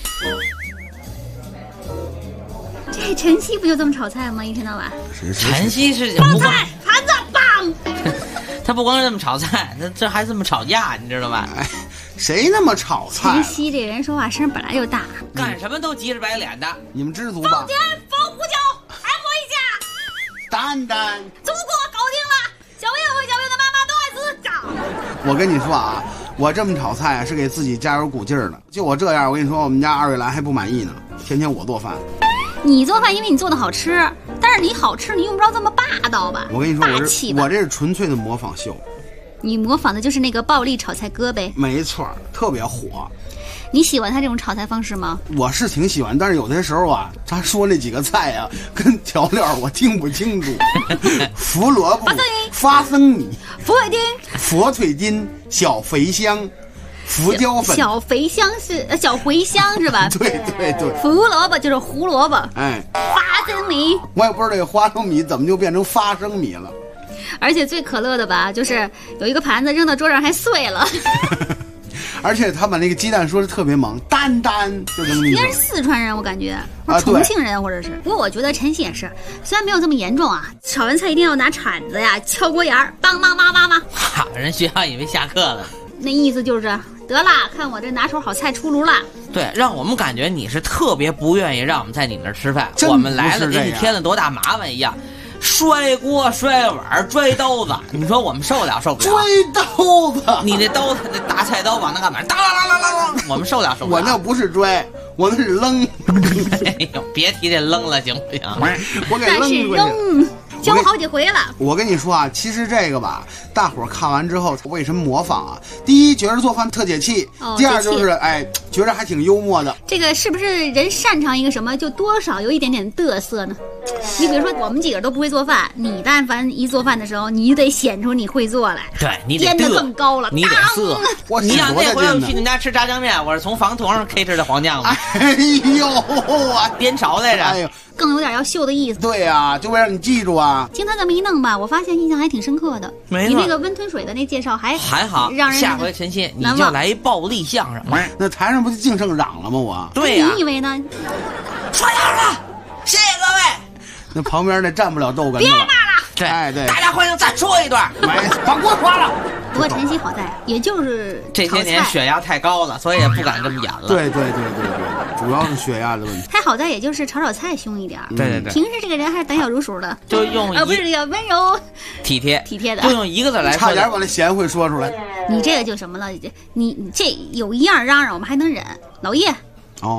Speaker 2: 这晨曦不就这么炒菜吗？一天到晚。
Speaker 5: 晨曦是
Speaker 2: 棒菜，盘子棒。
Speaker 5: 他不光是这么炒菜，他这还这么吵架，你知道吧？
Speaker 3: 哎，谁那么炒菜？
Speaker 2: 晨曦这人说话声本来就大，
Speaker 5: 干什么都急着白脸的。
Speaker 3: 你们知足吧？
Speaker 2: 放盐，放胡椒，按摩一下。
Speaker 3: 蛋蛋，
Speaker 2: 中国搞定了，小朋友和小朋友的妈妈都爱吃酱。
Speaker 3: 我跟你说啊，我这么炒菜啊，是给自己加油鼓劲儿的。就我这样，我跟你说，我们家二位兰还不满意呢，天天我做饭。
Speaker 2: 你做饭因为你做的好吃，但是你好吃你用不着这么霸道吧？
Speaker 3: 我跟你说，我这是纯粹的模仿秀。
Speaker 2: 你模仿的就是那个暴力炒菜哥呗？
Speaker 3: 没错，特别火。
Speaker 2: 你喜欢他这种炒菜方式吗？
Speaker 3: 我是挺喜欢，但是有些时候啊，他说那几个菜啊，跟调料我听不清楚。胡萝卜、花生米、火腿丁、小茴香。胡椒粉，
Speaker 2: 小茴香是小茴香是吧？
Speaker 3: 对对对，
Speaker 2: 胡萝卜就是胡萝卜，
Speaker 3: 哎，
Speaker 2: 花生米，
Speaker 3: 我也不知道这个花生米怎么就变成发生米了。
Speaker 2: 而且最可乐的吧，就是有一个盘子扔到桌上还碎了。
Speaker 3: 而且他把那个鸡蛋说的特别猛，蛋蛋就扔进去。
Speaker 2: 应该是四川人，我感觉，重庆人或者是。不过我觉得晨曦也是，虽然没有这么严重啊，炒完菜一定要拿铲子呀敲锅沿儿，梆梆梆梆梆。
Speaker 5: 好，人学校以为下课了。
Speaker 2: 那意思就是得啦，看我这拿手好菜出炉了。
Speaker 5: 对，让我们感觉你是特别不愿意让我们在你那儿吃饭，我们来了给你添了多大麻烦一样，摔锅、摔碗、拽刀子，你说我们受不了？拽
Speaker 3: 刀子，
Speaker 5: 你那刀子那大菜刀往那干嘛？当啷啷啷啷啷，我们受不了。
Speaker 3: 我那不是拽，我那是扔。
Speaker 5: 哎呦，别提这扔了，行不行？
Speaker 3: 我给扔出去。
Speaker 2: 教好几回了。
Speaker 3: 我跟你说啊，其实这个吧，大伙儿看完之后为什么模仿啊？第一，觉得做饭特解气；第二，就是觉得还挺幽默的。
Speaker 2: 这个是不是人擅长一个什么，就多少有一点点嘚瑟呢？你比如说，我们几个都不会做饭，你但凡一做饭的时候，你得显出你会做来。
Speaker 5: 对，你得
Speaker 2: 颠得更高了，
Speaker 5: 你得色。你想那回我去你家吃炸酱面，我是从房头上 K 吃的黄酱吗？
Speaker 3: 哎呦啊，
Speaker 5: 颠勺来着。
Speaker 3: 哎呦，
Speaker 2: 更有点要秀的意思。
Speaker 3: 对呀，就为让你记住啊。
Speaker 2: 经他这么一弄吧，我发现印象还挺深刻的。你那个温吞水的那介绍还
Speaker 5: 好，
Speaker 2: 让人
Speaker 5: 下回晨曦你就来一暴力相声。
Speaker 3: 那台上不就净剩嚷了吗？我
Speaker 5: 对呀，
Speaker 2: 你以为呢？
Speaker 5: 说相声，谢谢各位。
Speaker 3: 那旁边那站不了逗哏的。
Speaker 2: 别骂了。
Speaker 5: 对，
Speaker 3: 哎对，
Speaker 5: 大家欢迎再说一段。
Speaker 3: 把锅刷了。
Speaker 2: 不过晨曦好在，也就是
Speaker 5: 这些年血压太高了，所以也不敢这么演了。
Speaker 3: 对，主要是血压的问题。
Speaker 2: 他好在也就是炒菜凶一点。
Speaker 5: 对。
Speaker 2: 平时这个人还是胆小如鼠的，
Speaker 5: 就用
Speaker 2: 不是要温柔
Speaker 5: 体贴
Speaker 2: 的，
Speaker 5: 就用一个字来说，
Speaker 3: 差点把那贤惠说出来。
Speaker 2: 你这个就什么了？你这有一样嚷嚷我们还能忍，老叶。
Speaker 3: 哦。
Speaker 2: 看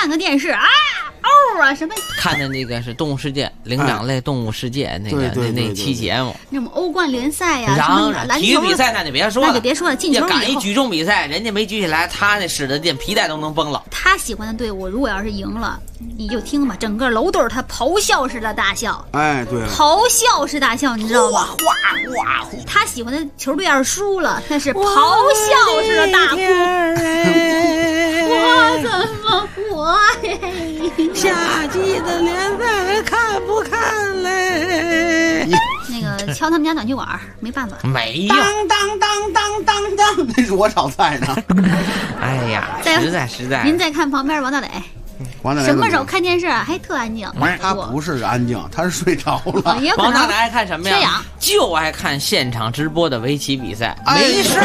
Speaker 2: 看个电视啊，什么
Speaker 5: 看的那个是《动物世界》灵长类动物世界那期节目，
Speaker 2: 那么欧冠联赛呀，
Speaker 5: 然后体育比赛那就别说了，
Speaker 2: 那就别说了。进球
Speaker 5: 赶一举重比赛，人家没举起来，他那使的劲，皮带都能崩了。
Speaker 2: 他喜欢的队伍如果要是赢了，你就听吧，整个楼都是他咆哮式的大笑。
Speaker 19: 哎，对了，
Speaker 2: 咆哮式大笑，你知道吗？
Speaker 5: 哇！
Speaker 2: 他喜欢的球队要是输了，他是咆哮式的大哭。我怎么活呀？
Speaker 20: 夏季的联赛看不看嘞？
Speaker 2: 那个敲他们家暖气管，没办法，
Speaker 5: 没有。
Speaker 19: 当，那是我炒菜呢。
Speaker 5: 哎呀，实在。
Speaker 2: 您再看旁边王大磊。什么时候看电视还特安静？
Speaker 19: 他不是安静，他是睡着了。
Speaker 5: 王大磊爱看什么呀？就爱看现场直播的围棋比赛，没事。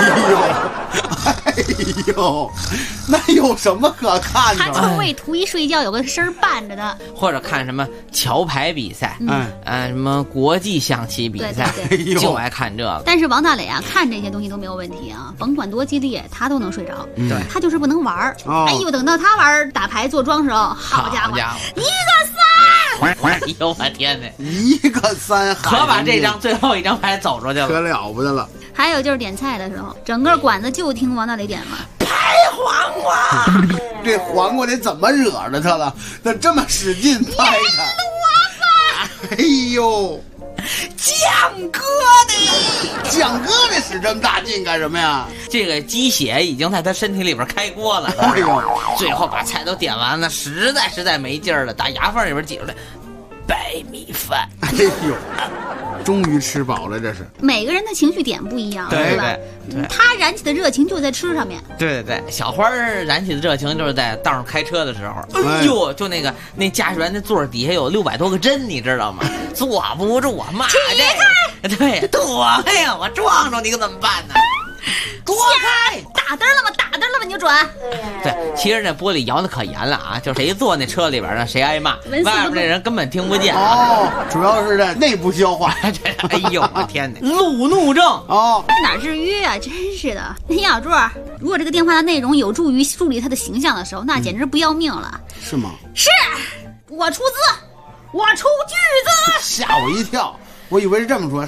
Speaker 19: 哎呦，那有什么可看的？
Speaker 2: 他就为图一睡觉有个声伴着的。
Speaker 5: 或者看什么桥牌比赛，什么国际象棋比赛，
Speaker 2: 对，
Speaker 5: 就爱看这个。
Speaker 2: 但是王大磊啊，看这些东西都没有问题啊，甭管多激烈，他都能睡着。
Speaker 5: 对，
Speaker 2: 他就是不能玩。哎呦，等到他玩打牌做庄时候，好家伙，一个3！
Speaker 5: 哎呦我天哪，
Speaker 19: 一个3，
Speaker 5: 可把这张最后一张牌走出去了，
Speaker 19: 可了不得了。
Speaker 2: 还有就是点菜的时候，整个馆子就听王大磊点了
Speaker 5: 拍黄瓜。
Speaker 19: 这黄瓜得怎么惹着他了？他这么使劲拍他。哎呦，
Speaker 5: 酱哥
Speaker 19: 的使这么大劲干什么呀？
Speaker 5: 这个鸡血已经在他身体里边开锅了。
Speaker 19: 哎呦，
Speaker 5: 最后把菜都点完了，实在没劲儿了，打牙缝里边挤出来白米饭。
Speaker 19: 哎呦，终于吃饱了，这是。
Speaker 2: 每个人的情绪点不一样，
Speaker 5: 对
Speaker 2: 吧？他燃起的热情就在吃上面。
Speaker 5: 对，小花燃起的热情就是在道上开车的时候。哎呦，就那驾驶员那座底下有600多个针，你知道吗？坐不住啊，骂这个。对，躲开呀！我撞着你可怎么办呢？躲开！
Speaker 2: 打灯了吗？你就转。
Speaker 5: 对，其实那玻璃摇的可严了啊，就谁坐那车里边呢，谁挨骂，外边那人根本听不见。
Speaker 19: 哦，主要是在内部消化。
Speaker 5: 哎呦，我天哪！路怒症
Speaker 19: 哦，
Speaker 2: 哪至于啊？真是的。那小柱，如果这个电话的内容有助于树立他的形象的时候，那简直不要命了。
Speaker 19: 是吗？
Speaker 2: 是，我出资，我出巨资。
Speaker 19: 吓我一跳，我以为是这么说。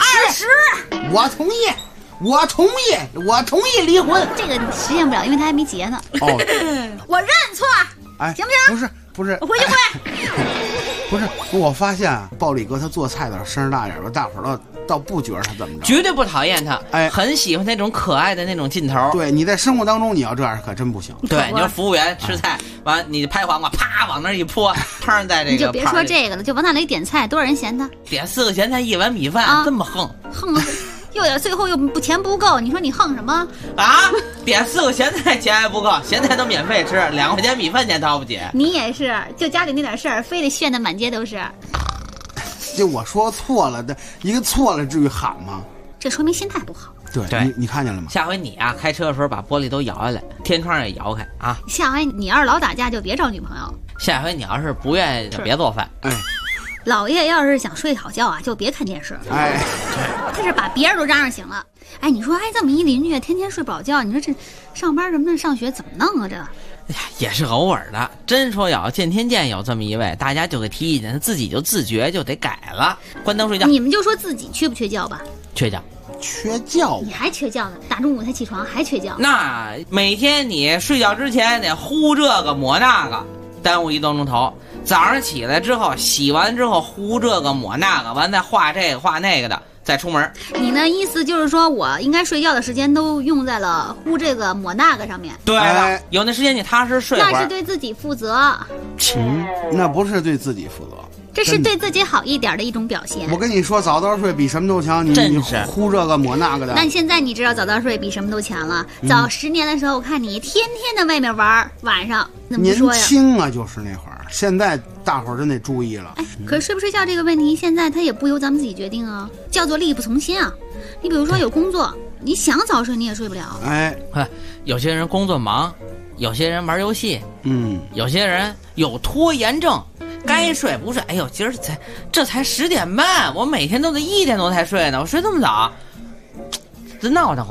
Speaker 2: 20，
Speaker 19: 我同意。我同意离婚。
Speaker 2: 这个实现不了，因为他还没结呢。
Speaker 19: 哦，
Speaker 2: 我认错，
Speaker 19: 哎，
Speaker 2: 行不
Speaker 19: 行？不是，
Speaker 2: 我回去回。
Speaker 19: 不是，我发现啊，暴力哥他做菜的时候声大点吧，大伙儿倒不觉得他怎么着，
Speaker 5: 绝对不讨厌他，
Speaker 19: 哎，
Speaker 5: 很喜欢那种可爱的那种劲头。
Speaker 19: 对，你在生活当中你要这样可真不行。
Speaker 5: 对，你说服务员吃菜完，你拍黄瓜，啪往那一泼，汤在这个。
Speaker 2: 你就别说这个了，就王大雷点菜，多少人嫌他？
Speaker 5: 点4个咸菜1碗米饭，这么横。
Speaker 2: 又点最后又钱不够，你说你横什么
Speaker 5: 啊？点4个咸菜钱还不够，咸菜都免费吃，2块钱米饭钱掏不起。
Speaker 2: 你也是，就家里那点事儿，非得炫得满街都是。
Speaker 19: 就我说错了的一个错了，至于喊吗？
Speaker 2: 这说明心态不好。
Speaker 19: 对，你看见了吗？
Speaker 5: 下回你啊开车的时候把玻璃都摇下来，天窗也摇开啊。
Speaker 2: 下回你要是老打架就别找女朋友。
Speaker 5: 下回你要是不愿意就别做饭。
Speaker 19: 哎。
Speaker 2: 老爷要是想睡好觉啊，就别看电视。
Speaker 19: 哎，
Speaker 2: 他是把别人都嚷嚷醒了。哎，你说，哎，这么一邻居，天天睡不着觉，你说这上班什么的，上学怎么弄啊？这，
Speaker 5: 哎呀，也是偶尔的。真说要见天见有这么一位，大家就给提意见，他自己就自觉就得改了，关灯睡觉。
Speaker 2: 你们就说自己缺不缺觉吧？
Speaker 5: 缺觉。
Speaker 19: 缺觉？
Speaker 2: 你还缺觉呢？大中午才起床还缺觉？
Speaker 5: 那每天你睡觉之前得呼这个抹那个，耽误1多钟头。早上起来之后，洗完之后呼这个抹那个，完再画这个画那个的，再出门。
Speaker 2: 你的意思就是说我应该睡觉的时间都用在了呼这个抹那个上面？
Speaker 5: 对了，有那时间你踏实睡会儿。
Speaker 2: 那是对自己负责。
Speaker 19: 那不是对自己负责，
Speaker 2: 这是对自己好一点的一种表现。
Speaker 19: 我跟你说，早睡比什么都强。你呼这个抹那个的。
Speaker 2: 那现在你知道早睡比什么都强了。早10年的时候，我看你天天在外面玩，晚上怎么说呀？
Speaker 19: 年轻啊，就是那会儿。现在大伙儿真得注意了。
Speaker 2: 哎，可是睡不睡觉这个问题，现在它也不由咱们自己决定啊，叫做力不从心啊。你比如说有工作，你想早睡你也睡不了。
Speaker 19: 哎，
Speaker 5: 有些人工作忙，有些人玩游戏，有些人有拖延症，该睡不睡。哎呦，今儿这才10点半，我每天都得1点多才睡呢，我睡这么早，真闹得慌。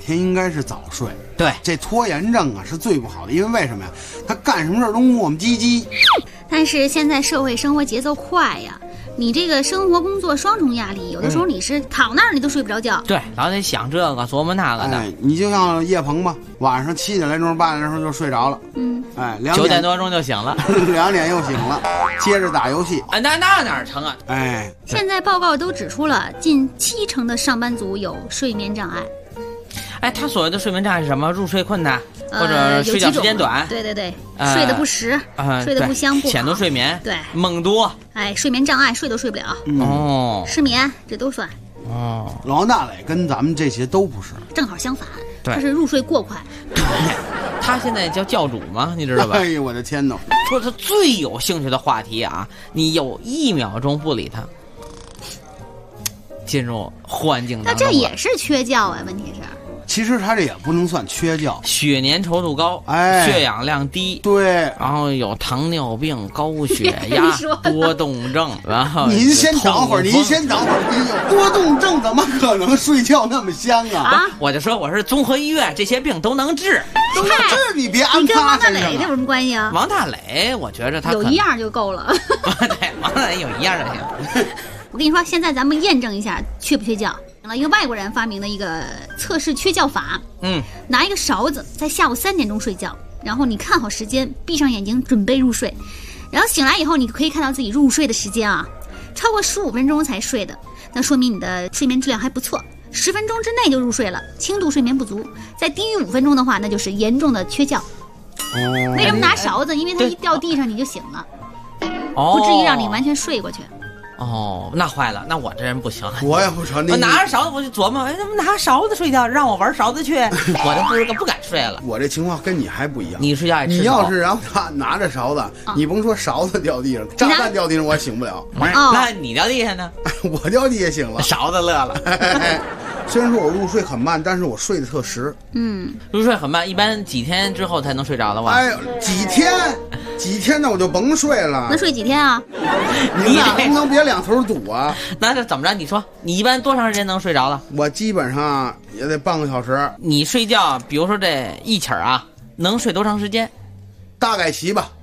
Speaker 19: 天应该是早睡。
Speaker 5: 对，
Speaker 19: 这拖延症啊是最不好的，因为为什么呀？他干什么事儿都磨磨唧唧。
Speaker 2: 但是现在社会生活节奏快呀，你这个生活工作双重压力，有的时候你是躺那儿你都睡不着觉。
Speaker 5: 对，老得想这个琢磨那个的。
Speaker 19: 你就像叶鹏吧，晚上7点来钟、8点来钟就睡着了。2
Speaker 5: 点多钟就醒了
Speaker 19: ，2点又醒了，接着打游戏。
Speaker 5: 那哪成啊？
Speaker 2: 现在报告都指出了，近70%的上班族有睡眠障碍。
Speaker 5: 他所谓的睡眠障碍是什么？入睡困难，或者睡觉时间短。
Speaker 2: 对，睡得不实，睡得不香不好，
Speaker 5: 浅度睡眠，
Speaker 2: 对，
Speaker 5: 梦多。
Speaker 2: 睡眠障碍，睡都睡不了。失眠这都算。
Speaker 19: 老王大磊跟咱们这些都不是，
Speaker 2: 正好相反，
Speaker 5: 他
Speaker 2: 是入睡过快。
Speaker 5: 他现在叫教主嘛，你知道吧？
Speaker 19: 哎呦我的天哪！
Speaker 5: 说他最有兴趣的话题啊，你有1秒钟不理他，进入幻境当中。
Speaker 2: 那这也是缺觉啊？问题是。
Speaker 19: 其实他这也不能算缺觉，
Speaker 5: 血粘稠度高，血氧量低，
Speaker 19: 对，
Speaker 5: 然后有糖尿病、高血压、多动症，然后
Speaker 19: 您先等会儿，您有多动症怎么可能睡觉那么香啊？
Speaker 5: 我就说我是综合医院，这些病都能治，
Speaker 19: 都能治，你别安
Speaker 2: 跟王大磊这有什么关系啊？
Speaker 5: 王大磊，我觉着他
Speaker 2: 有一样就够了。
Speaker 5: 对，王大磊有一样就行。
Speaker 2: 我跟你说，现在咱们验证一下缺不缺觉。一个外国人发明的一个测试缺觉法，拿一个勺子，在下午3点钟睡觉，然后你看好时间，闭上眼睛准备入睡，然后醒来以后，你可以看到自己入睡的时间啊，超过15分钟才睡的，那说明你的睡眠质量还不错。10分钟之内就入睡了，轻度睡眠不足；再低于5分钟的话，那就是严重的缺觉。为什么拿勺子？因为它一掉地上你就醒了，不至于让你完全睡过去。
Speaker 5: 那坏了，那我这人不行，
Speaker 19: 我也不成。
Speaker 5: 我拿着勺子，我就琢磨，怎么拿勺子睡觉？让我玩勺子去，我就不敢睡了。
Speaker 19: 我这情况跟你还不一样，
Speaker 5: 你睡觉爱吃。
Speaker 19: 你要是让他拿着勺子，你甭说勺子掉地上，炸弹掉地上我也醒不了。
Speaker 5: 那你掉地下呢？
Speaker 19: 我掉地下醒了，
Speaker 5: 勺子乐了。
Speaker 19: 虽然说我入睡很慢，但是我睡得特实。
Speaker 5: 入睡很慢，一般几天之后才能睡着了吧？
Speaker 19: 几天那我就甭睡了。
Speaker 2: 那睡几天啊？
Speaker 19: 你俩能不能别两头堵啊？
Speaker 5: 那这怎么着？你说你一般多长时间能睡着了？
Speaker 19: 我基本上也得半个小时。
Speaker 5: 你睡觉，比如说这一起啊，能睡多长时间？
Speaker 19: 大概齐吧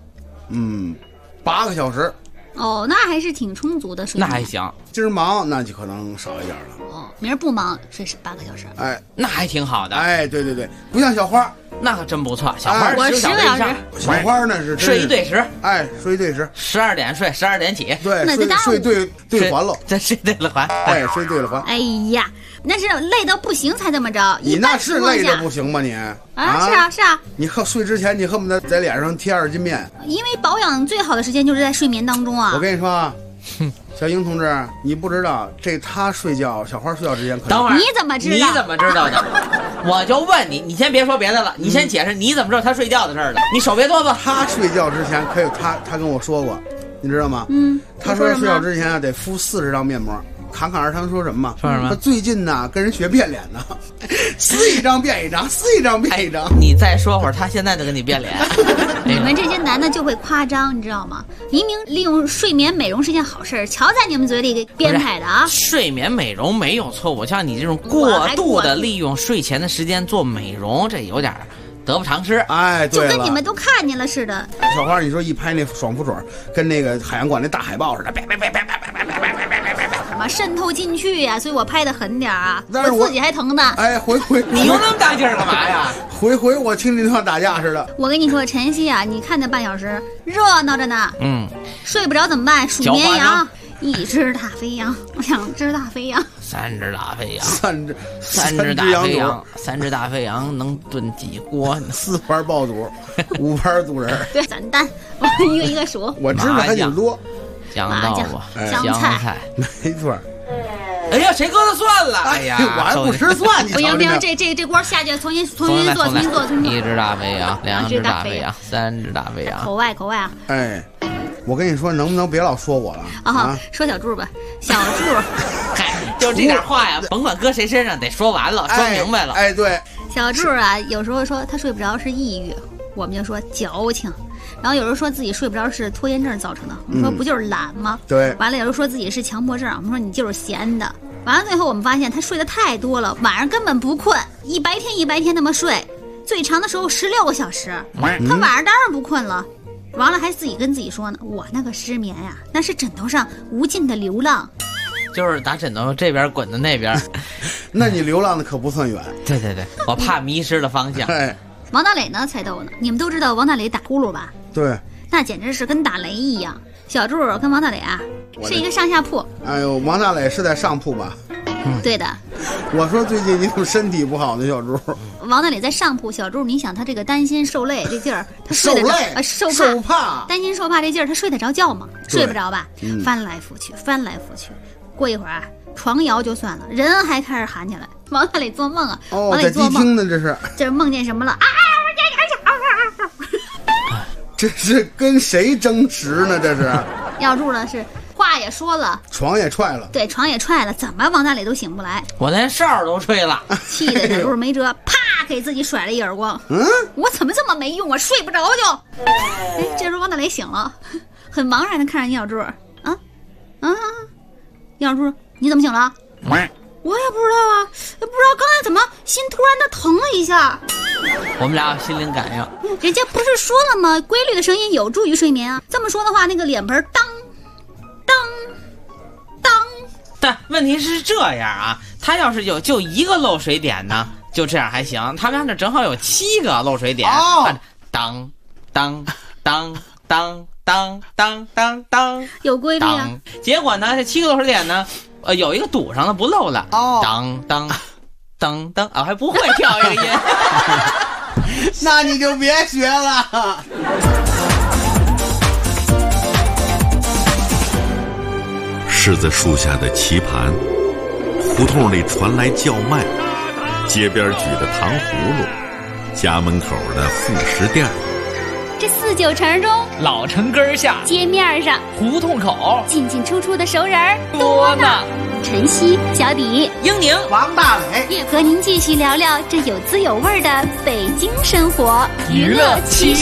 Speaker 19: ，8个小时。
Speaker 2: 那还是挺充足的睡眠。
Speaker 5: 那还行。
Speaker 19: 今儿忙那就可能少一点了。
Speaker 2: 明儿不忙睡8个小时。
Speaker 5: 那还挺好的。
Speaker 19: 对，不像小花，
Speaker 5: 那可真不错。小花
Speaker 2: 我10个小时。
Speaker 19: 小花那是
Speaker 5: 睡一对时。
Speaker 19: 睡一对时
Speaker 5: ，12点睡，12点起。
Speaker 19: 对，睡对环了。
Speaker 5: 再睡对了环。
Speaker 19: 睡对了环。
Speaker 2: 哎呀，那是累到不行才这么着。
Speaker 19: 你那是累到不行吗？你
Speaker 2: 是啊。
Speaker 19: 你睡之前你恨不得在脸上贴2斤面。
Speaker 2: 因为保养最好的时间就是在睡眠当中啊。
Speaker 19: 我跟你说啊。小英同志，你不知道他睡觉，小花睡觉之间可能。
Speaker 5: 等会儿
Speaker 2: 你怎么知道？
Speaker 5: 你怎么知道的？我就问你，你先别说别的了，你先解释你怎么知道他睡觉的事儿的？你手别哆嗦。
Speaker 19: 他睡觉之前可以，他跟我说过，你知道吗？他说睡觉之前得敷40张面膜。侃侃而谈说什么嘛？
Speaker 5: 说什么？
Speaker 19: 他最近呢跟人学变脸呢，撕一张变一张，撕一张变一张。
Speaker 5: 你再说会儿，他现在就跟你变脸。
Speaker 2: 你们这些男的就会夸张，你知道吗？明明利用睡眠美容是件好事，瞧在你们嘴里给编排的啊！
Speaker 5: 睡眠美容没有错误，像你这种过度的利用睡前的时间做美容，这有点得不偿失。
Speaker 19: 对，
Speaker 2: 就跟你们都看见了似的。
Speaker 19: 小花，你说一拍那爽肤水，跟那个海洋馆那大海报似的，
Speaker 2: 什么渗透进去呀？所以我拍的狠点啊，我自己还疼呢。
Speaker 19: 回
Speaker 5: 你用那么大劲儿干嘛呀？
Speaker 19: 回我听着像打架似的。
Speaker 2: 我跟你说，晨曦啊，你看那半小时热闹着呢。睡不着怎么办？数绵羊，1只大肥羊，2只大肥羊
Speaker 5: ，3只大肥羊
Speaker 19: ，3
Speaker 5: 只大肥羊，3只大肥羊能炖几锅
Speaker 19: ？4盘爆肚，5盘肚仁。
Speaker 2: 对，3单，我一个一个数。
Speaker 19: 我知道还挺多。
Speaker 5: 香豆腐、
Speaker 2: 香菜，
Speaker 19: 没错。
Speaker 5: 哎呀，谁搁的蒜了？哎呀，
Speaker 19: 我还不吃蒜，你
Speaker 2: 不行，这锅下去，重新做。
Speaker 5: 1只大肥羊，2只大肥羊，3只大肥羊。
Speaker 2: 口外啊！
Speaker 19: 我跟你说，能不能别老说我了
Speaker 2: 说小柱吧，小柱。
Speaker 5: 就这点话呀，甭管搁谁身上，得说完了，说明白了。
Speaker 19: 对。
Speaker 2: 小柱啊，有时候说他睡不着是抑郁，我们就说矫情。然后有人说自己睡不着是拖延症造成的，我们说不就是懒吗？
Speaker 19: 对。
Speaker 2: 完了，有人说自己是强迫症，我们说你就是闲的。 完了最后我们发现他睡得太多了，晚上根本不困，一白天那么睡，最长的时候16个小时，他晚上当然不困了。完了还自己跟自己说呢，我那个失眠呀，那是枕头上无尽的流浪，
Speaker 5: 就是打枕头这边滚到那边。
Speaker 19: 那你流浪的可不算远。
Speaker 5: 对，我怕迷失了方向。
Speaker 2: 王大磊呢才逗呢，你们都知道王大磊打呼噜吧？
Speaker 19: 对，
Speaker 2: 那简直是跟打雷一样。小柱跟王大磊啊是一个上下铺。
Speaker 19: 哎呦，王大磊是在上铺吧？
Speaker 2: 对的。
Speaker 19: 我说最近你怎么身体不好呢，小猪？
Speaker 2: 王大磊在上铺，小柱你想他这个担心受累这劲儿，他睡得着受怕，担心受怕这劲儿，他睡得着觉吗？睡不着吧？翻来覆去。过一会儿啊，床摇就算了，人还开始喊起来。王大磊做梦啊，王大磊做梦呢，这是梦见什么了啊？
Speaker 19: 这是跟谁争执呢？这是
Speaker 2: 要住了，是话也说了，
Speaker 19: 床也踹了，
Speaker 2: 对，床也踹了，怎么王大磊都醒不来？
Speaker 5: 我连哨都吹了，
Speaker 2: 气得小柱没辙，啪给自己甩了一耳光。我怎么这么没用啊？睡不着就。这时候王大磊醒了，很茫然的看着倪小柱，倪小柱你怎么醒了？我也不知道啊，不知道刚才怎么心突然的疼了一下。
Speaker 5: 我们俩有心灵感应。
Speaker 2: 人家不是说了吗？规律的声音有助于睡眠啊。这么说的话，那个脸盆当当当。
Speaker 5: 但问题是这样啊，他要是就一个漏水点呢，就这样还行。他们家这正好有7个漏水点，当当当当当当当当，
Speaker 2: 有规律啊。
Speaker 5: 结果呢，这7个漏水点呢，有一个堵上了，不漏了。当当当当啊，还不会跳一个音。
Speaker 19: 那你就别学了。
Speaker 21: 柿子树下的棋盘，胡同里传来叫卖，街边举的糖葫芦，家门口的副食店。
Speaker 2: 这4、9城中，
Speaker 14: 老城根下，
Speaker 2: 街面上，
Speaker 14: 胡同口，
Speaker 2: 进进出出的熟人
Speaker 14: 多呢。
Speaker 2: 晨曦、小迪、
Speaker 5: 英宁、
Speaker 3: 王大磊，
Speaker 2: 和您继续聊聊这有滋有味的北京生活。
Speaker 14: 娱乐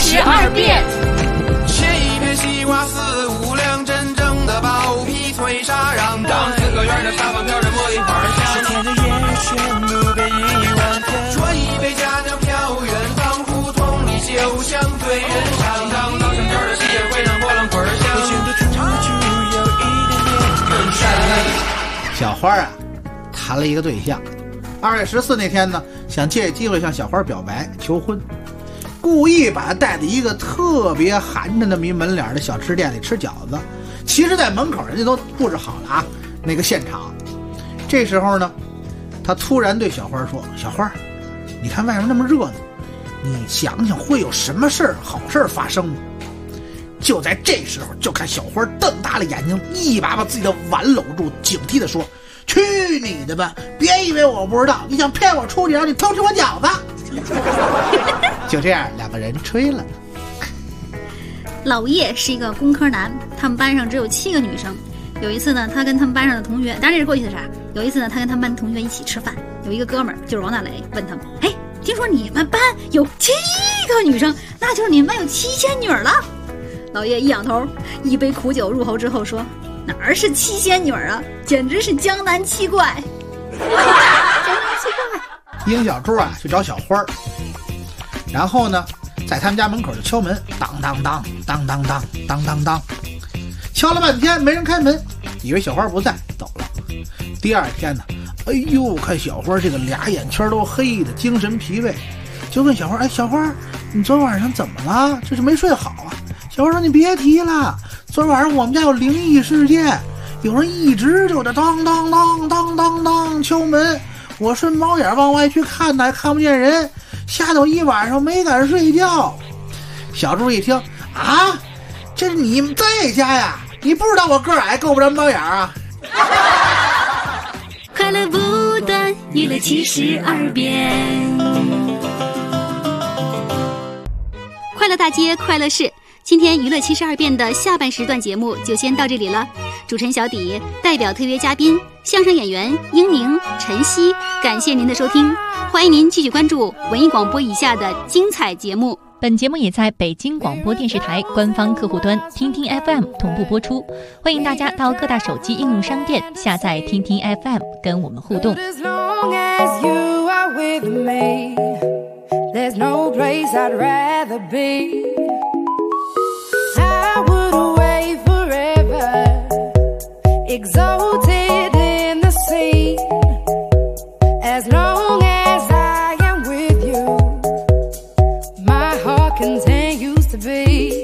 Speaker 14: 72变。
Speaker 18: 切一片西瓜4、5两，真正的薄皮脆沙瓤，当4个圆的沙发飘着茉莉花香，天的烟旋路被遗忘，啜一杯佳酿飘远方，胡同里酒香对人上，当老城角的戏会让波浪滚响，我觉得处处有一点点更深。
Speaker 3: 小花啊，谈了一个对象，2月14那天呢，想借机会向小花表白求婚，故意把她带到一个特别寒碜的迷门脸的小吃店里吃饺子。其实在门口人家都布置好了啊，那个现场。这时候呢，他突然对小花说：“小花，你看外面那么热闹，你想想会有什么好事发生吗？”就在这时候，就看小花瞪大了眼睛，一把把自己的碗搂住，警惕地说：“去你的吧！别以为我不知道，你想骗我出去，让你偷吃我饺子。”就这样，2个人吹了。
Speaker 2: 老叶是一个工科男，他们班上只有7个女生。有一次呢，他跟他们班上的同学，当然这是过去的事。有一次呢，他跟他们班同学一起吃饭，有一个哥们儿就是王大磊，问他们：“哎，听说你们班有7个女生，那就是你们班有7仙女了？”老叶一仰头，一杯苦酒入喉之后说：“哪儿是7仙女啊，简直是江南7怪。”江南7怪。
Speaker 3: 英小猪啊去找小花，然后呢，在他们家门口就敲门，当当当当当当当当当，敲了半天没人开门，以为小花不在，走了。第2天呢，哎呦，看小花这个俩眼圈都黑的，精神疲惫，就问小花：“哎，小花，你昨晚上怎么了？这是没睡好啊？”小花说：“你别提了，昨晚上我们家有灵异事件，有人一直就在当当当当当当敲门，我顺猫眼往外去看呢，看不见人，吓得我一晚上没敢睡觉。”小猪一听：“啊，这是你们在家呀？你不知道我个矮够不着猫眼啊？”
Speaker 7: 快乐不断，娱乐72变。
Speaker 2: 快乐大街，快乐市。今天娱乐72变的下半时段节目就先到这里了。主持人小底代表特约嘉宾相声演员英宁、晨曦，感谢您的收听，欢迎您继续关注文艺广播以下的精彩节目。
Speaker 4: 本节目也在北京广播电视台官方客户端听听 FM 同步播出，欢迎大家到各大手机应用商店下载听听 FM 跟我们互动。
Speaker 22: There's no place I'd rather be. I would away forever, exalted in the sea. As long as I am with you, my heart continues to beat.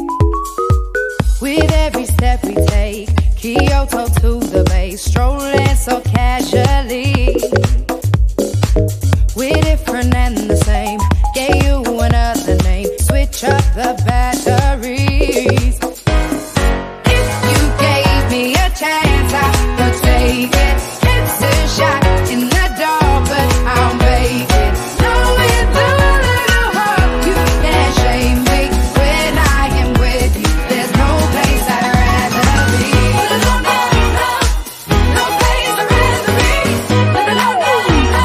Speaker 22: With every step we take, Kyoto to the bay, strolling so casually. We're different and the same. Gave you another name. Switch up the batteries. If you gave me a chance, I would take it. It's a shot in the dark, but I'll make it. Knowing the little heart, you can't shame me. When I am with you, there's no place I'd rather be. No, no, no, no place I'd rather be. No, no, no, no.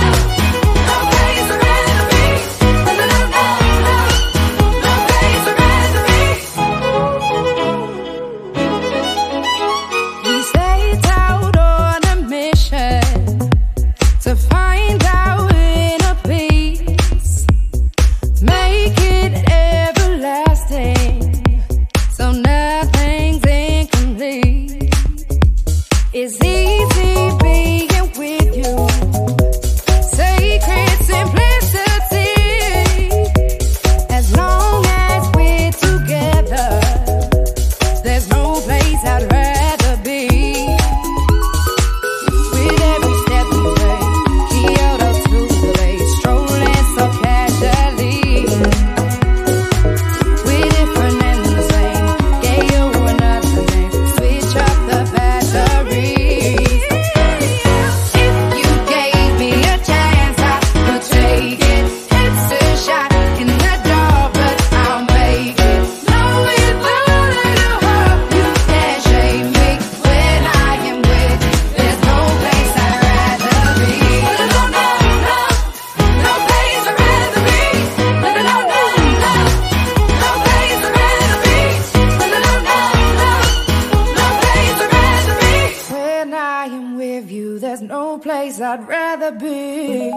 Speaker 22: I'd rather be,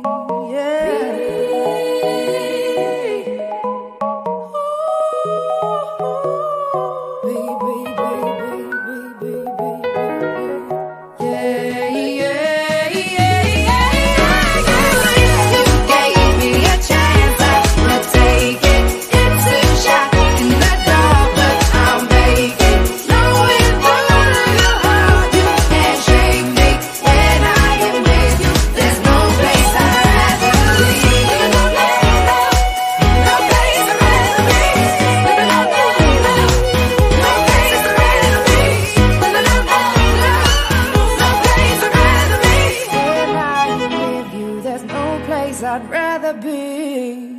Speaker 22: I'd rather be.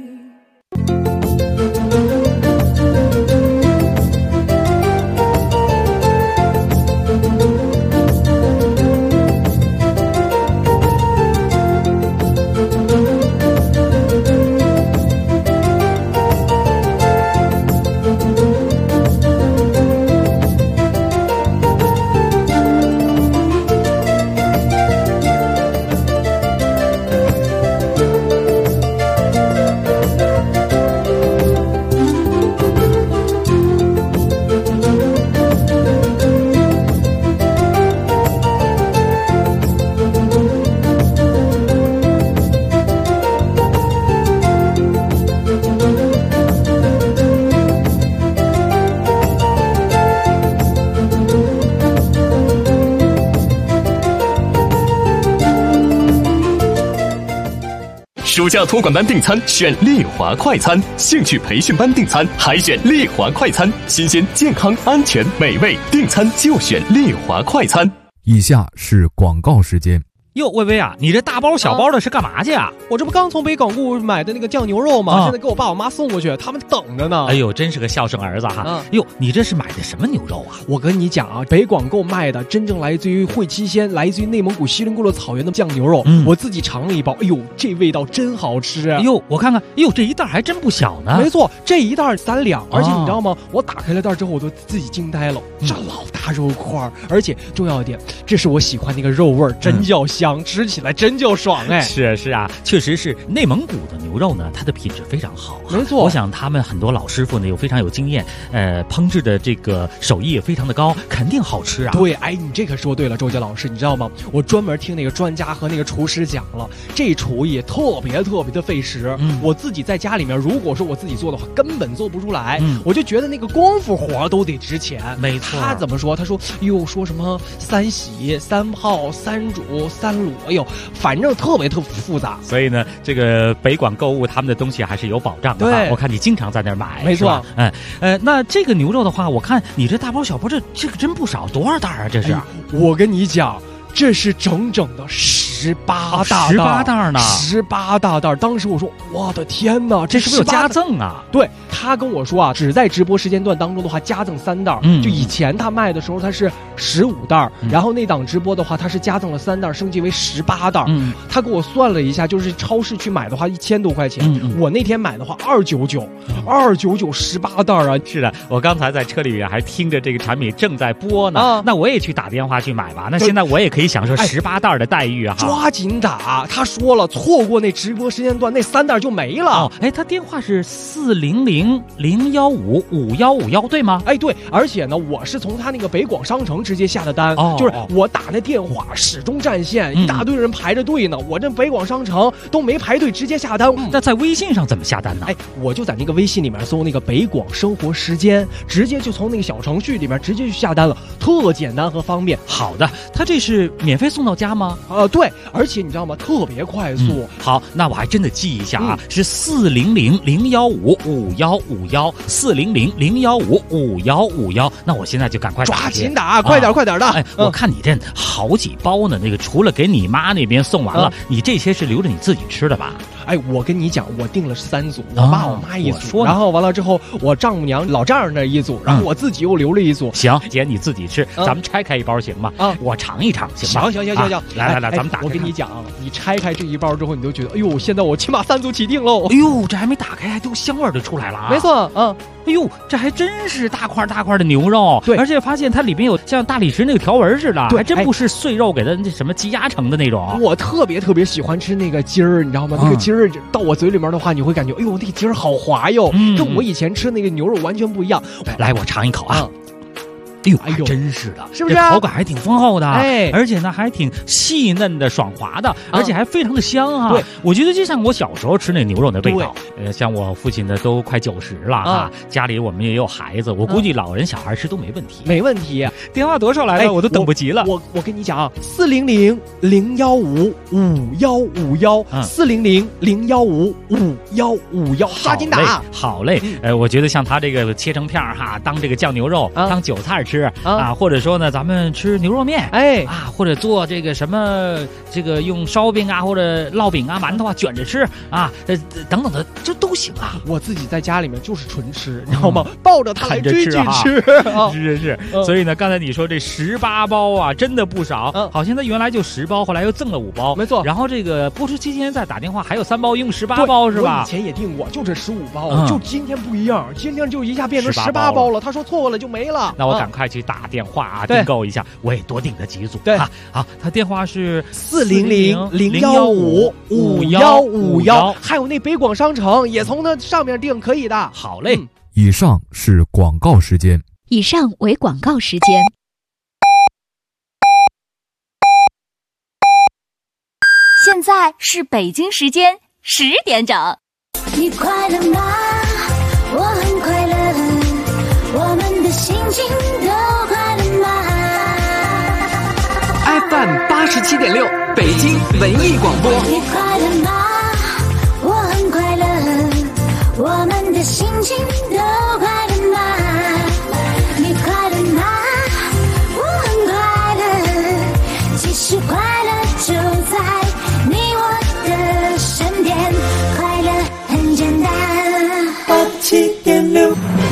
Speaker 11: 暑假托管班订餐选丽华快餐，兴趣培训班订餐还选丽华快餐，新鲜、健康、安全、美味，订餐就选丽华快餐。
Speaker 23: 以下是广告时间。
Speaker 6: 哟，薇薇啊，你这大包小包的是干嘛去啊？
Speaker 8: 我这不刚从北广固买的那个酱牛肉吗？现在给我爸我妈送过去，他们等着呢。
Speaker 6: 哎呦，真是个孝顺儿子哈！哟，你这是买的什么牛肉啊？
Speaker 8: 我跟你讲啊，北广购卖的真正来自于会期县、来自于内蒙古锡林郭勒草原的酱牛肉，我自己尝了一包，哎呦，这味道真好吃！
Speaker 6: 哎呦，我看看，哎呦，这一袋还真不小呢。
Speaker 8: 没错，这一袋3两，而且你知道吗？我打开了袋之后，我都自己惊呆了，这老大肉块，而且重要一点，这是我喜欢那个肉味儿，真叫香，吃起来真叫爽哎！
Speaker 6: 是啊，确实是内蒙古的牛肉呢，它的品质非常好。
Speaker 8: 没错，
Speaker 6: 我想他们很多老师傅呢又非常有经验，烹制的这个手艺也非常的高，肯定好吃啊。
Speaker 8: 对，哎，你这可说对了，周杰老师，你知道吗？我专门听那个专家和那个厨师讲了，这厨艺特别的费时。我自己在家里面，如果说我自己做的话，根本做不出来。我就觉得那个功夫活都得值钱。
Speaker 6: 没错，
Speaker 8: 他怎么说？他说哟，说什么3洗、3泡、3煮、3卤，哎呦，反正特别复杂。
Speaker 6: 所以呢，这个北广购物他们的东西还是有保障的。
Speaker 8: 对，
Speaker 6: 我看你经常在那儿买。
Speaker 8: 没错，
Speaker 6: 那这个牛肉的话，我看你这大包小包这个真不少，多少袋啊？这是？
Speaker 8: 我跟你讲，这是整整的18大袋
Speaker 6: 呢
Speaker 8: ，18大袋。当时我说，我的天哪，这
Speaker 6: 是不是有加赠啊？
Speaker 8: 对，他跟我说啊，只在直播时间段当中的话，加赠3袋。就以前他卖的时候，他是15袋，然后那档直播的话，他是加赠了3袋，升级为18袋。他给我算了一下，就是超市去买的话1000多块钱，我那天买的话299，29918袋啊！
Speaker 6: 是的，我刚才在车里面还听着这个产品正在播呢，那我也去打电话去买吧。那现在我也可以享受18袋的待遇啊！
Speaker 8: 抓紧打！他说了，错过那直播时间段，那3袋就没了。
Speaker 6: 他电话是400-015-5151，对吗？
Speaker 8: 对，而且呢，我是从他那个北广商城直接下的单，就是我打那电话始终占线，一大堆人排着队呢。我这北广商城都没排队，直接下单。
Speaker 6: 那在微信上怎么下单呢？
Speaker 8: 我就在那个微信里面搜那个北广生活时间，直接就从那个小程序里面直接去下单了，特简单和方便。
Speaker 6: 好的，他这是免费送到家吗？
Speaker 8: 对，而且你知道吗？特别快速。
Speaker 6: 好，那我还真的记一下啊，是400-015-5151，400-015-5151。那我现在就赶快
Speaker 8: 抓紧打，快点的！
Speaker 6: 我看你这好几包呢，那个除了给你妈那边送完了，你这些是留着你自己吃的吧？
Speaker 8: 我跟你讲，我订了3组，我爸我妈一组，然后完了之后，我丈母娘老丈人那一组，然后我自己又留了一组。
Speaker 6: 行，姐你自己吃，咱们拆开一包行吗？我尝一尝，行吧？
Speaker 8: 行，
Speaker 6: 来，咱们打开。
Speaker 8: 我跟你讲，你拆开这一包之后，你就觉得，哎呦，现在我起码3组起订喽。
Speaker 6: 哎呦，这还没打开，还都香味就出来了啊！
Speaker 8: 没错，
Speaker 6: 哎呦，这还真是大块的牛肉，
Speaker 8: 对，
Speaker 6: 而且发现它里边有像大理石那个条纹似的，还真不是碎肉给它那什么积压成的那种。
Speaker 8: 我特别喜欢吃那个筋儿，你知道吗？那个筋儿到我嘴里面的话，你会感觉，哎呦，那个筋儿好滑哟，跟我以前吃那个牛肉完全不一样。
Speaker 6: 来，我尝一口啊。哎呦，真是的，
Speaker 8: 是不是？
Speaker 6: 口感还挺丰厚的，而且呢还挺细嫩的、爽滑的，而且还非常的香啊！
Speaker 8: 对，
Speaker 6: 我觉得就像我小时候吃那牛肉的味道。像我父亲呢都快90了啊，家里我们也有孩子，我估计老人小孩吃都没问题。
Speaker 8: 没问题。
Speaker 6: 电话多少来了？我都等不及了。
Speaker 8: 我跟你讲啊，400-015-5151，400-015-5151，抓紧打！
Speaker 6: 好嘞，我觉得像他这个切成片哈，当这个酱牛肉，当韭菜吃啊，或者说呢，咱们吃牛肉面，或者做这个什么，这个用烧饼啊，或者烙饼啊、馒头啊卷着吃啊，等等的，这都行啊。
Speaker 8: 我自己在家里面就是纯吃，你知道吗？抱着它来追剧吃，
Speaker 6: 是。所以呢，刚才你说这18包啊，真的不少。好像他原来就10包，后来又赠了5包，
Speaker 8: 没错。
Speaker 6: 然后这个播出期间再打电话，还有3包，一共18包是吧？
Speaker 8: 我以前也订过，就这15包，就今天不一样，今天就一下变成18包了。他说错了就没了。
Speaker 6: 那我赶快去打电话啊，订购一下，我也多订了几组。
Speaker 8: 对，
Speaker 6: 好，他电话是
Speaker 8: 400-015-5151，还有那北广商城也从那上面订，可以的。
Speaker 6: 好嘞。
Speaker 23: 以上是广告时间。
Speaker 10: 以上为广告时间。现在是北京时间10点整。
Speaker 7: 你快乐吗？我很快乐。我们的心情都快乐吗
Speaker 15: ？FM 87.6，北京文艺广播。
Speaker 7: 你快乐吗？我很快乐。我们的心情都快乐吗？你快乐吗？我很快乐。其实快乐就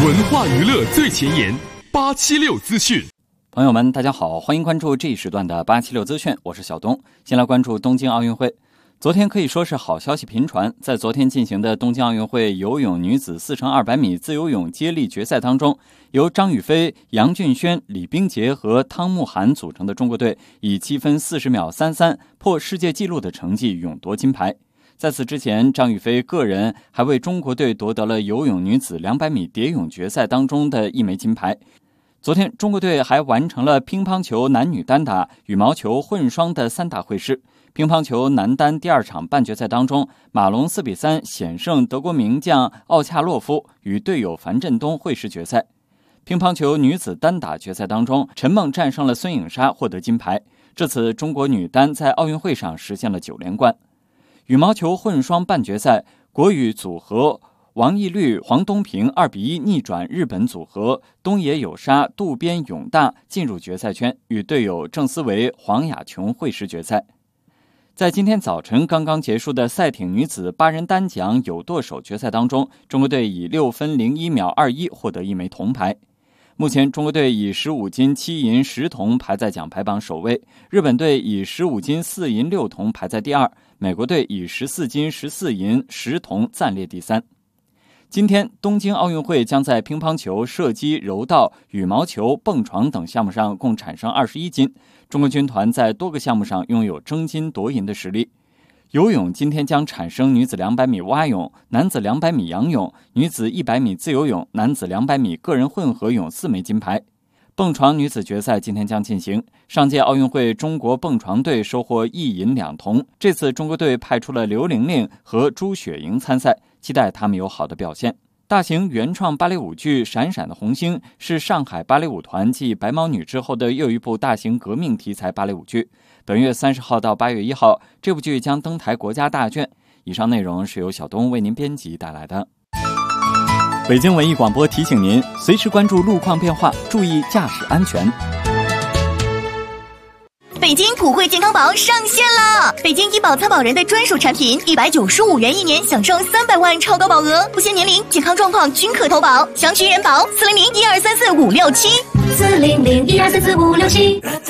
Speaker 14: 文化娱乐最前沿，876资讯。
Speaker 9: 朋友们，大家好，欢迎关注这一时段的876资讯，我是小东。先来关注东京奥运会。昨天可以说是好消息频传，在昨天进行的东京奥运会游泳女子4×200米自由泳接力决赛当中，由张雨霏、杨俊轩、李冰洁和汤慕涵组成的中国队以7分40秒33破世界纪录的成绩勇夺金牌。在此之前，张雨霏个人还为中国队夺得了游泳女子200米蝶泳决赛当中的1枚金牌。昨天，中国队还完成了乒乓球男女单打、羽毛球混双的3大会师。乒乓球男单第2场半决赛当中，马龙4比3险胜德国名将奥恰洛夫，与队友樊振东会师决赛。乒乓球女子单打决赛当中，陈梦战胜了孙颖莎，获得金牌。至此，中国女单在奥运会上实现了9连冠。羽毛球混双半决赛，国羽组合王懿律、黄东萍2比1逆转日本组合东野有沙、渡边勇大，进入决赛圈，与队友郑思维、黄雅琼会师决赛。在今天早晨刚刚结束的赛艇女子8人单桨有舵手决赛当中，中国队以6分01秒21获得1枚铜牌。目前中国队以15金7银10铜排在奖牌榜首位，日本队以15金4银6铜排在第2，美国队以14金14银10铜暂列第3。今天，东京奥运会将在乒乓球、射击、柔道、羽毛球、蹦床等项目上共产生21金。中国军团在多个项目上拥有争金夺银的实力。游泳今天将产生女子200米蛙泳、男子200米仰泳、女子100米自由泳、男子200米个人混合泳4枚金牌。蹦床女子决赛今天将进行。上届奥运会中国蹦床队收获1银2铜，这次中国队派出了刘玲玲和朱雪莹参赛，期待他们有好的表现。大型原创芭蕾舞剧《闪闪的红星》是上海芭蕾舞团继白毛女之后的又一部大型革命题材芭蕾舞剧。本月30号到8月1号，这部剧将登台国家大卷。以上内容是由小东为您编辑带来的。北京文艺广播提醒您，随时关注路况变化，注意驾驶安全。
Speaker 12: 北京普惠健康宝上线了！北京医保参保人的专属产品，195元1年，享受300万超高保额，不限年龄、健康状况均可投保。详询人保400-1234-567，400-1234-567。